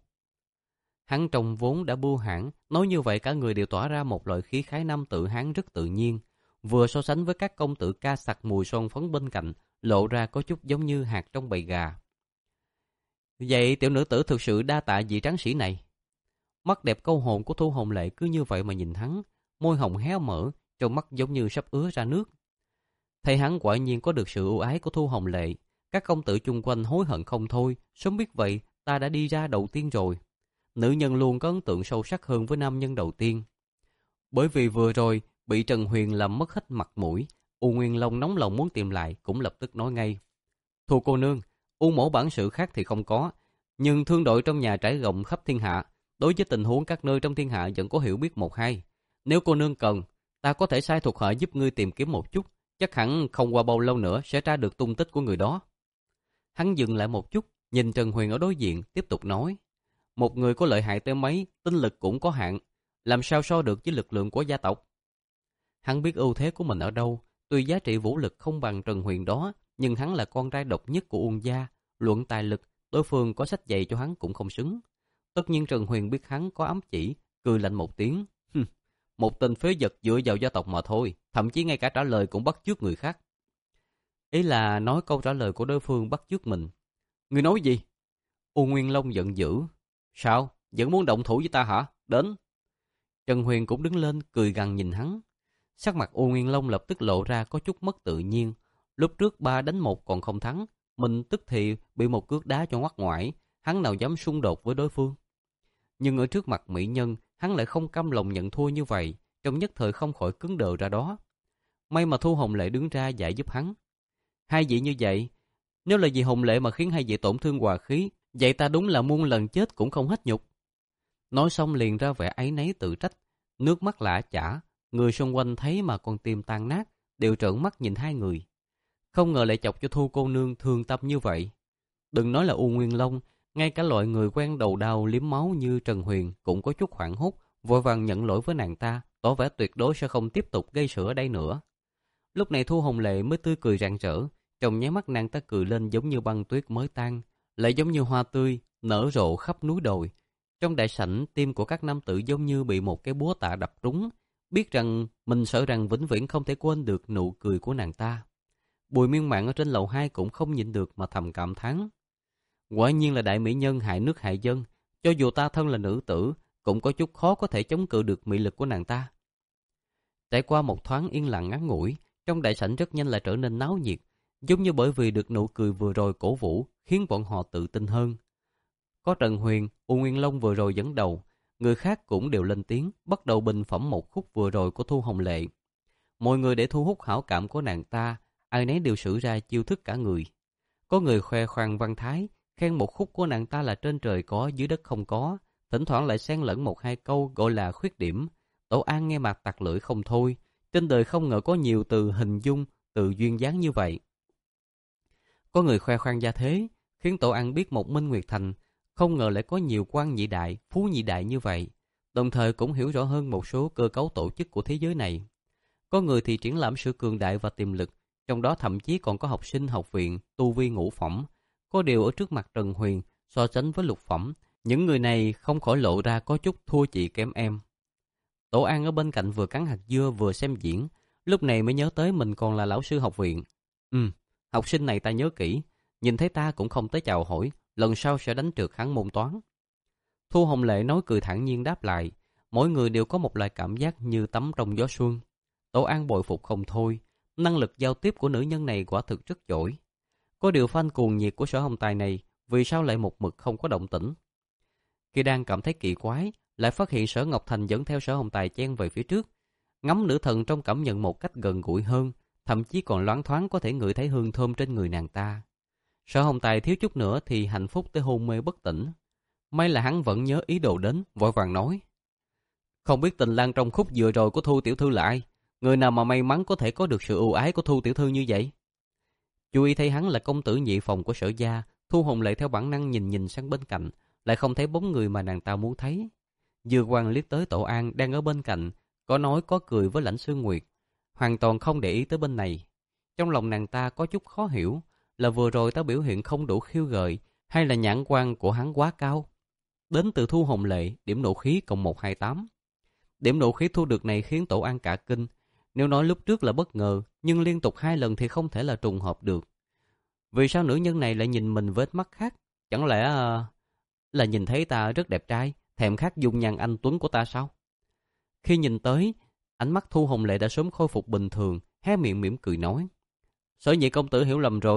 Hắn trong vốn đã bưu hãn, nói như vậy cả người đều tỏa ra một loại khí khái nam tự hán rất tự nhiên. Vừa so sánh với các công tử ca sặc mùi son phấn bên cạnh, lộ ra có chút giống như hạt trong bầy gà. Vậy tiểu nữ tử thực sự đa tạ vị tráng sĩ này. Mắt đẹp câu hồn của Thu Hồng Lệ cứ như vậy mà nhìn hắn, môi hồng hé mở, trong mắt giống như sắp ứa ra nước. Thấy hắn quả nhiên có được sự ưu ái của Thu Hồng Lệ, Các công tử chung quanh hối hận không thôi, sớm biết vậy, ta đã đi ra đầu tiên rồi. Nữ nhân luôn có ấn tượng sâu sắc hơn với nam nhân đầu tiên. Bởi vì vừa rồi, bị Trần Huyền làm mất hết mặt mũi, U Nguyên Long nóng lòng muốn tìm lại, cũng lập tức nói ngay. Thù cô nương, U mỗ bản sự khác thì không có, nhưng thương đội trong nhà trải rộng khắp thiên hạ, đối với tình huống các nơi trong thiên hạ vẫn có hiểu biết một hai. Nếu cô nương cần, ta có thể sai thuộc hạ giúp ngươi tìm kiếm một chút, chắc hẳn không qua bao lâu nữa sẽ tra được tung tích của người đó. Hắn dừng lại một chút, nhìn Trần Huyền ở đối diện, tiếp tục nói. Một người có lợi hại tới mấy, tinh lực cũng có hạn, làm sao so được với lực lượng của gia tộc. Hắn biết ưu thế của mình ở đâu, tuy giá trị vũ lực không bằng Trần Huyền đó, nhưng hắn là con trai độc nhất của Uông gia, luận tài lực, đối phương có sách dạy cho hắn cũng không xứng. Tất nhiên Trần Huyền biết hắn có ám chỉ, cười lạnh một tiếng. Một tên phế vật dựa vào gia tộc mà thôi, thậm chí ngay cả trả lời cũng bắt chước người khác. Ý là nói câu trả lời của đối phương bắt chước mình. Ngươi nói gì? U Nguyên Long giận dữ. Sao? Vẫn muốn động thủ với ta hả? Đến. Trần Huyền cũng đứng lên cười gằn nhìn hắn. Sắc mặt U Nguyên Long lập tức lộ ra có chút mất tự nhiên. Lúc trước ba đánh một còn không thắng, mình tức thì bị một cước đá cho ngoắt ngoải, hắn nào dám xung đột với đối phương. Nhưng ở trước mặt mỹ nhân, hắn lại không cam lòng nhận thua như vậy, trong nhất thời không khỏi cứng đờ ra đó. May mà Thu Hồng Lệ đứng ra giải giúp hắn. Hai vị như vậy, nếu là vì Hồng Lệ mà khiến hai vị tổn thương hòa khí, vậy ta đúng là muôn lần chết cũng không hết nhục. Nói xong liền ra vẻ áy náy tự trách, nước mắt lã chả, người xung quanh thấy mà con tim tan nát, đều trợn mắt nhìn hai người. Không ngờ lại chọc cho Thu cô nương thương tâm như vậy. Đừng nói là U Nguyên Long, ngay cả loại người quen đầu đau liếm máu như Trần Huyền cũng có chút hoảng hốt, vội vàng nhận lỗi với nàng ta, tỏ vẻ tuyệt đối sẽ không tiếp tục gây sự ở đây nữa. Lúc này Thu Hồng Lệ mới tươi cười rạng rỡ, trong nháy mắt nàng ta cười lên giống như băng tuyết mới tan, lại giống như hoa tươi nở rộ khắp núi đồi. Trong đại sảnh, tim của các nam tử giống như bị một cái búa tạ đập trúng, biết rằng mình sợ rằng vĩnh viễn không thể quên được nụ cười của nàng ta. Bùi Miên Mạn ở trên lầu hai cũng không nhịn được mà thầm cảm thán. Quả nhiên là đại mỹ nhân hại nước hại dân, cho dù ta thân là nữ tử, cũng có chút khó có thể chống cự được mị lực của nàng ta. Trải qua một thoáng yên lặng ngắn ngủi, trong đại sảnh rất nhanh lại trở nên náo nhiệt, giống như bởi vì được nụ cười vừa rồi cổ vũ, khiến bọn họ tự tin hơn. Có Trần Huyền, U Nguyên Long vừa rồi dẫn đầu, người khác cũng đều lên tiếng, bắt đầu bình phẩm một khúc vừa rồi của Thu Hồng Lệ. Mọi người để thu hút hảo cảm của nàng ta, ai nấy đều sử ra chiêu thức cả người. Có người khoe khoang văn thái, khen một khúc của nàng ta là trên trời có dưới đất không có, thỉnh thoảng lại xen lẫn một hai câu gọi là khuyết điểm. Tổ An nghe mặt tặc lưỡi không thôi, trên đời không ngờ có nhiều từ hình dung, từ duyên dáng như vậy. Có người khoe khoang gia thế, khiến Tổ An biết một Minh Nguyệt Thành, không ngờ lại có nhiều quan nhị đại, phú nhị đại như vậy, đồng thời cũng hiểu rõ hơn một số cơ cấu tổ chức của thế giới này. Có người thì triển lãm sự cường đại và tiềm lực, trong đó thậm chí còn có học sinh học viện, tu vi ngũ phẩm. Có điều ở trước mặt Trần Huyền, so sánh với lục phẩm, những người này không khỏi lộ ra có chút thua chị kém em. Tổ An ở bên cạnh vừa cắn hạt dưa vừa xem diễn, lúc này mới nhớ tới mình còn là lão sư học viện. Ừ, học sinh này ta nhớ kỹ, nhìn thấy ta cũng không tới chào hỏi, lần sau sẽ đánh trượt hắn môn toán. Thu Hồng Lệ nói cười thản nhiên đáp lại, mỗi người đều có một loại cảm giác như tắm trong gió xuân. Tổ An bội phục không thôi, năng lực giao tiếp của nữ nhân này quả thực rất giỏi. Có điều fan cuồng nhiệt của Sở Hồng Tài này, vì sao lại một mực không có động tĩnh? Khi đang cảm thấy kỳ quái, lại phát hiện Sở Ngọc Thành dẫn theo Sở Hồng Tài chen về phía trước, ngắm nữ thần trong cảm nhận một cách gần gũi hơn, thậm chí còn loáng thoáng có thể ngửi thấy hương thơm trên người nàng ta. Sở Hồng Tài thiếu chút nữa thì hạnh phúc tới hôn mê bất tỉnh. May là hắn vẫn nhớ ý đồ đến, vội vàng nói: không biết tình lang trong khúc vừa rồi của Thu tiểu thư là ai? Người nào mà may mắn có thể có được sự ưu ái của Thu tiểu thư như vậy? Chú ý thấy hắn là công tử nhị phòng của Sở gia, Thu Hồng Lệ theo bản năng nhìn nhìn sang bên cạnh, lại không thấy bóng người mà nàng ta muốn thấy. Dư Quang liếc tới Tổ An đang ở bên cạnh, có nói có cười với Lãnh Sương Nguyệt, hoàn toàn không để ý tới bên này. Trong lòng nàng ta có chút khó hiểu, là vừa rồi ta biểu hiện không đủ khiêu gợi, hay là nhãn quan của hắn quá cao? Đến từ Thu Hồng Lệ, điểm nộ khí cộng một hai tám. Điểm nộ khí thu được này khiến Tổ An cả kinh. Nếu nói lúc trước là bất ngờ, nhưng liên tục hai lần thì không thể là trùng hợp được. Vì sao nữ nhân này lại nhìn mình với mắt khác? Chẳng lẽ uh, là nhìn thấy ta rất đẹp trai, thèm khát dung nhan anh tuấn của ta sao? Khi nhìn tới, ánh mắt Thu Hồng Lệ đã sớm khôi phục bình thường, hé miệng mỉm cười nói: Sở nhị công tử hiểu lầm rồi,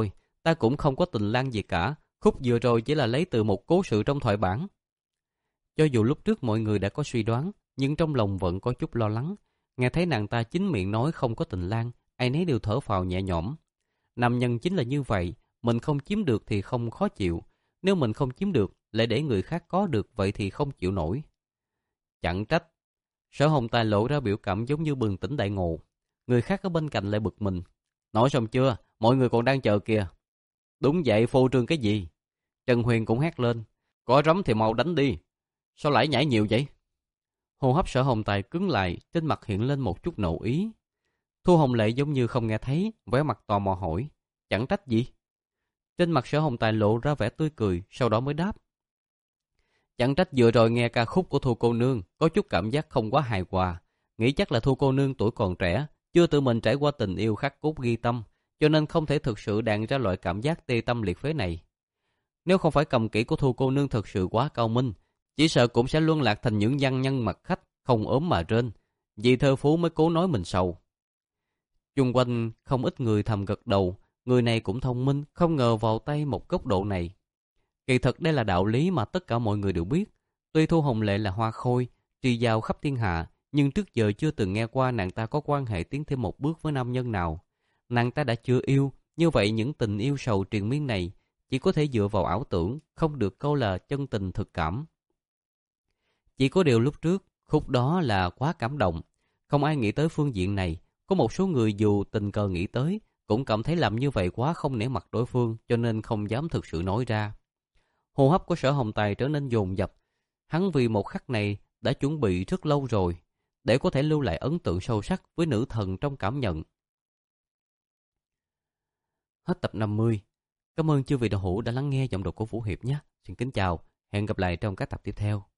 Ta cũng không có tình lang gì cả. Khúc vừa rồi chỉ là lấy từ một cố sự trong thoại bản. Cho dù lúc trước mọi người đã có suy đoán, nhưng trong lòng vẫn có chút lo lắng. Nghe thấy nàng ta chính miệng nói không có tình lang, ai nấy đều thở phào nhẹ nhõm. Nam nhân chính là như vậy, mình không chiếm được thì không khó chịu. Nếu mình không chiếm được, lại để người khác có được, vậy thì không chịu nổi. Chẳng trách. Sở Hồng Tài lộ ra biểu cảm giống như bừng tỉnh đại ngộ. Người khác ở bên cạnh lại bực mình. Nói xong chưa? Mọi người còn đang chờ kìa. Đúng vậy, phô trương cái gì? Trần Huyền cũng hét lên. Có rắm thì mau đánh đi. Sao lại nhảy nhiều vậy? Hô hấp Sở Hồng Tài cứng lại, trên mặt hiện lên một chút nộ ý. Thu Hồng Lệ giống như không nghe thấy, vẻ mặt tò mò hỏi. Chẳng trách gì? Trên mặt Sở Hồng Tài lộ ra vẻ tươi cười, sau đó mới đáp. Chẳng trách vừa rồi nghe ca khúc của Thu cô nương, có chút cảm giác không quá hài hòa. Nghĩ chắc là Thu cô nương tuổi còn trẻ, chưa tự mình trải qua tình yêu khắc cốt ghi tâm, cho nên không thể thực sự đàn ra loại cảm giác tê tâm liệt phế này. Nếu không phải cầm kỹ của Thu cô nương thực sự quá cao minh, chỉ sợ cũng sẽ luân lạc thành những văn nhân mặt khách, không ốm mà rên. Vì thơ phú mới cố nói mình sầu. Chung quanh không ít người thầm gật đầu, người này cũng thông minh, không ngờ vào tay một góc độ này. Kỳ thật đây là đạo lý mà tất cả mọi người đều biết. Tuy Thu Hồng Lệ là hoa khôi, trì giao khắp thiên hạ, nhưng trước giờ chưa từng nghe qua nàng ta có quan hệ tiến thêm một bước với nam nhân nào. Nàng ta đã chưa yêu, như vậy những tình yêu sầu triền miên này chỉ có thể dựa vào ảo tưởng, không được câu là chân tình thực cảm. Chỉ có điều lúc trước, khúc đó là quá cảm động. Không ai nghĩ tới phương diện này. Có một số người dù tình cờ nghĩ tới, cũng cảm thấy làm như vậy quá không nể mặt đối phương, cho nên không dám thực sự nói ra. Hô hấp của Sở Hồng Tài trở nên dồn dập. Hắn vì một khắc này đã chuẩn bị rất lâu rồi, để có thể lưu lại ấn tượng sâu sắc với nữ thần trong cảm nhận. Hết tập năm mươi. Cảm ơn chư vị đạo hữu đã lắng nghe giọng đọc của Vũ Hiệp nhé. Xin kính chào, hẹn gặp lại trong các tập tiếp theo.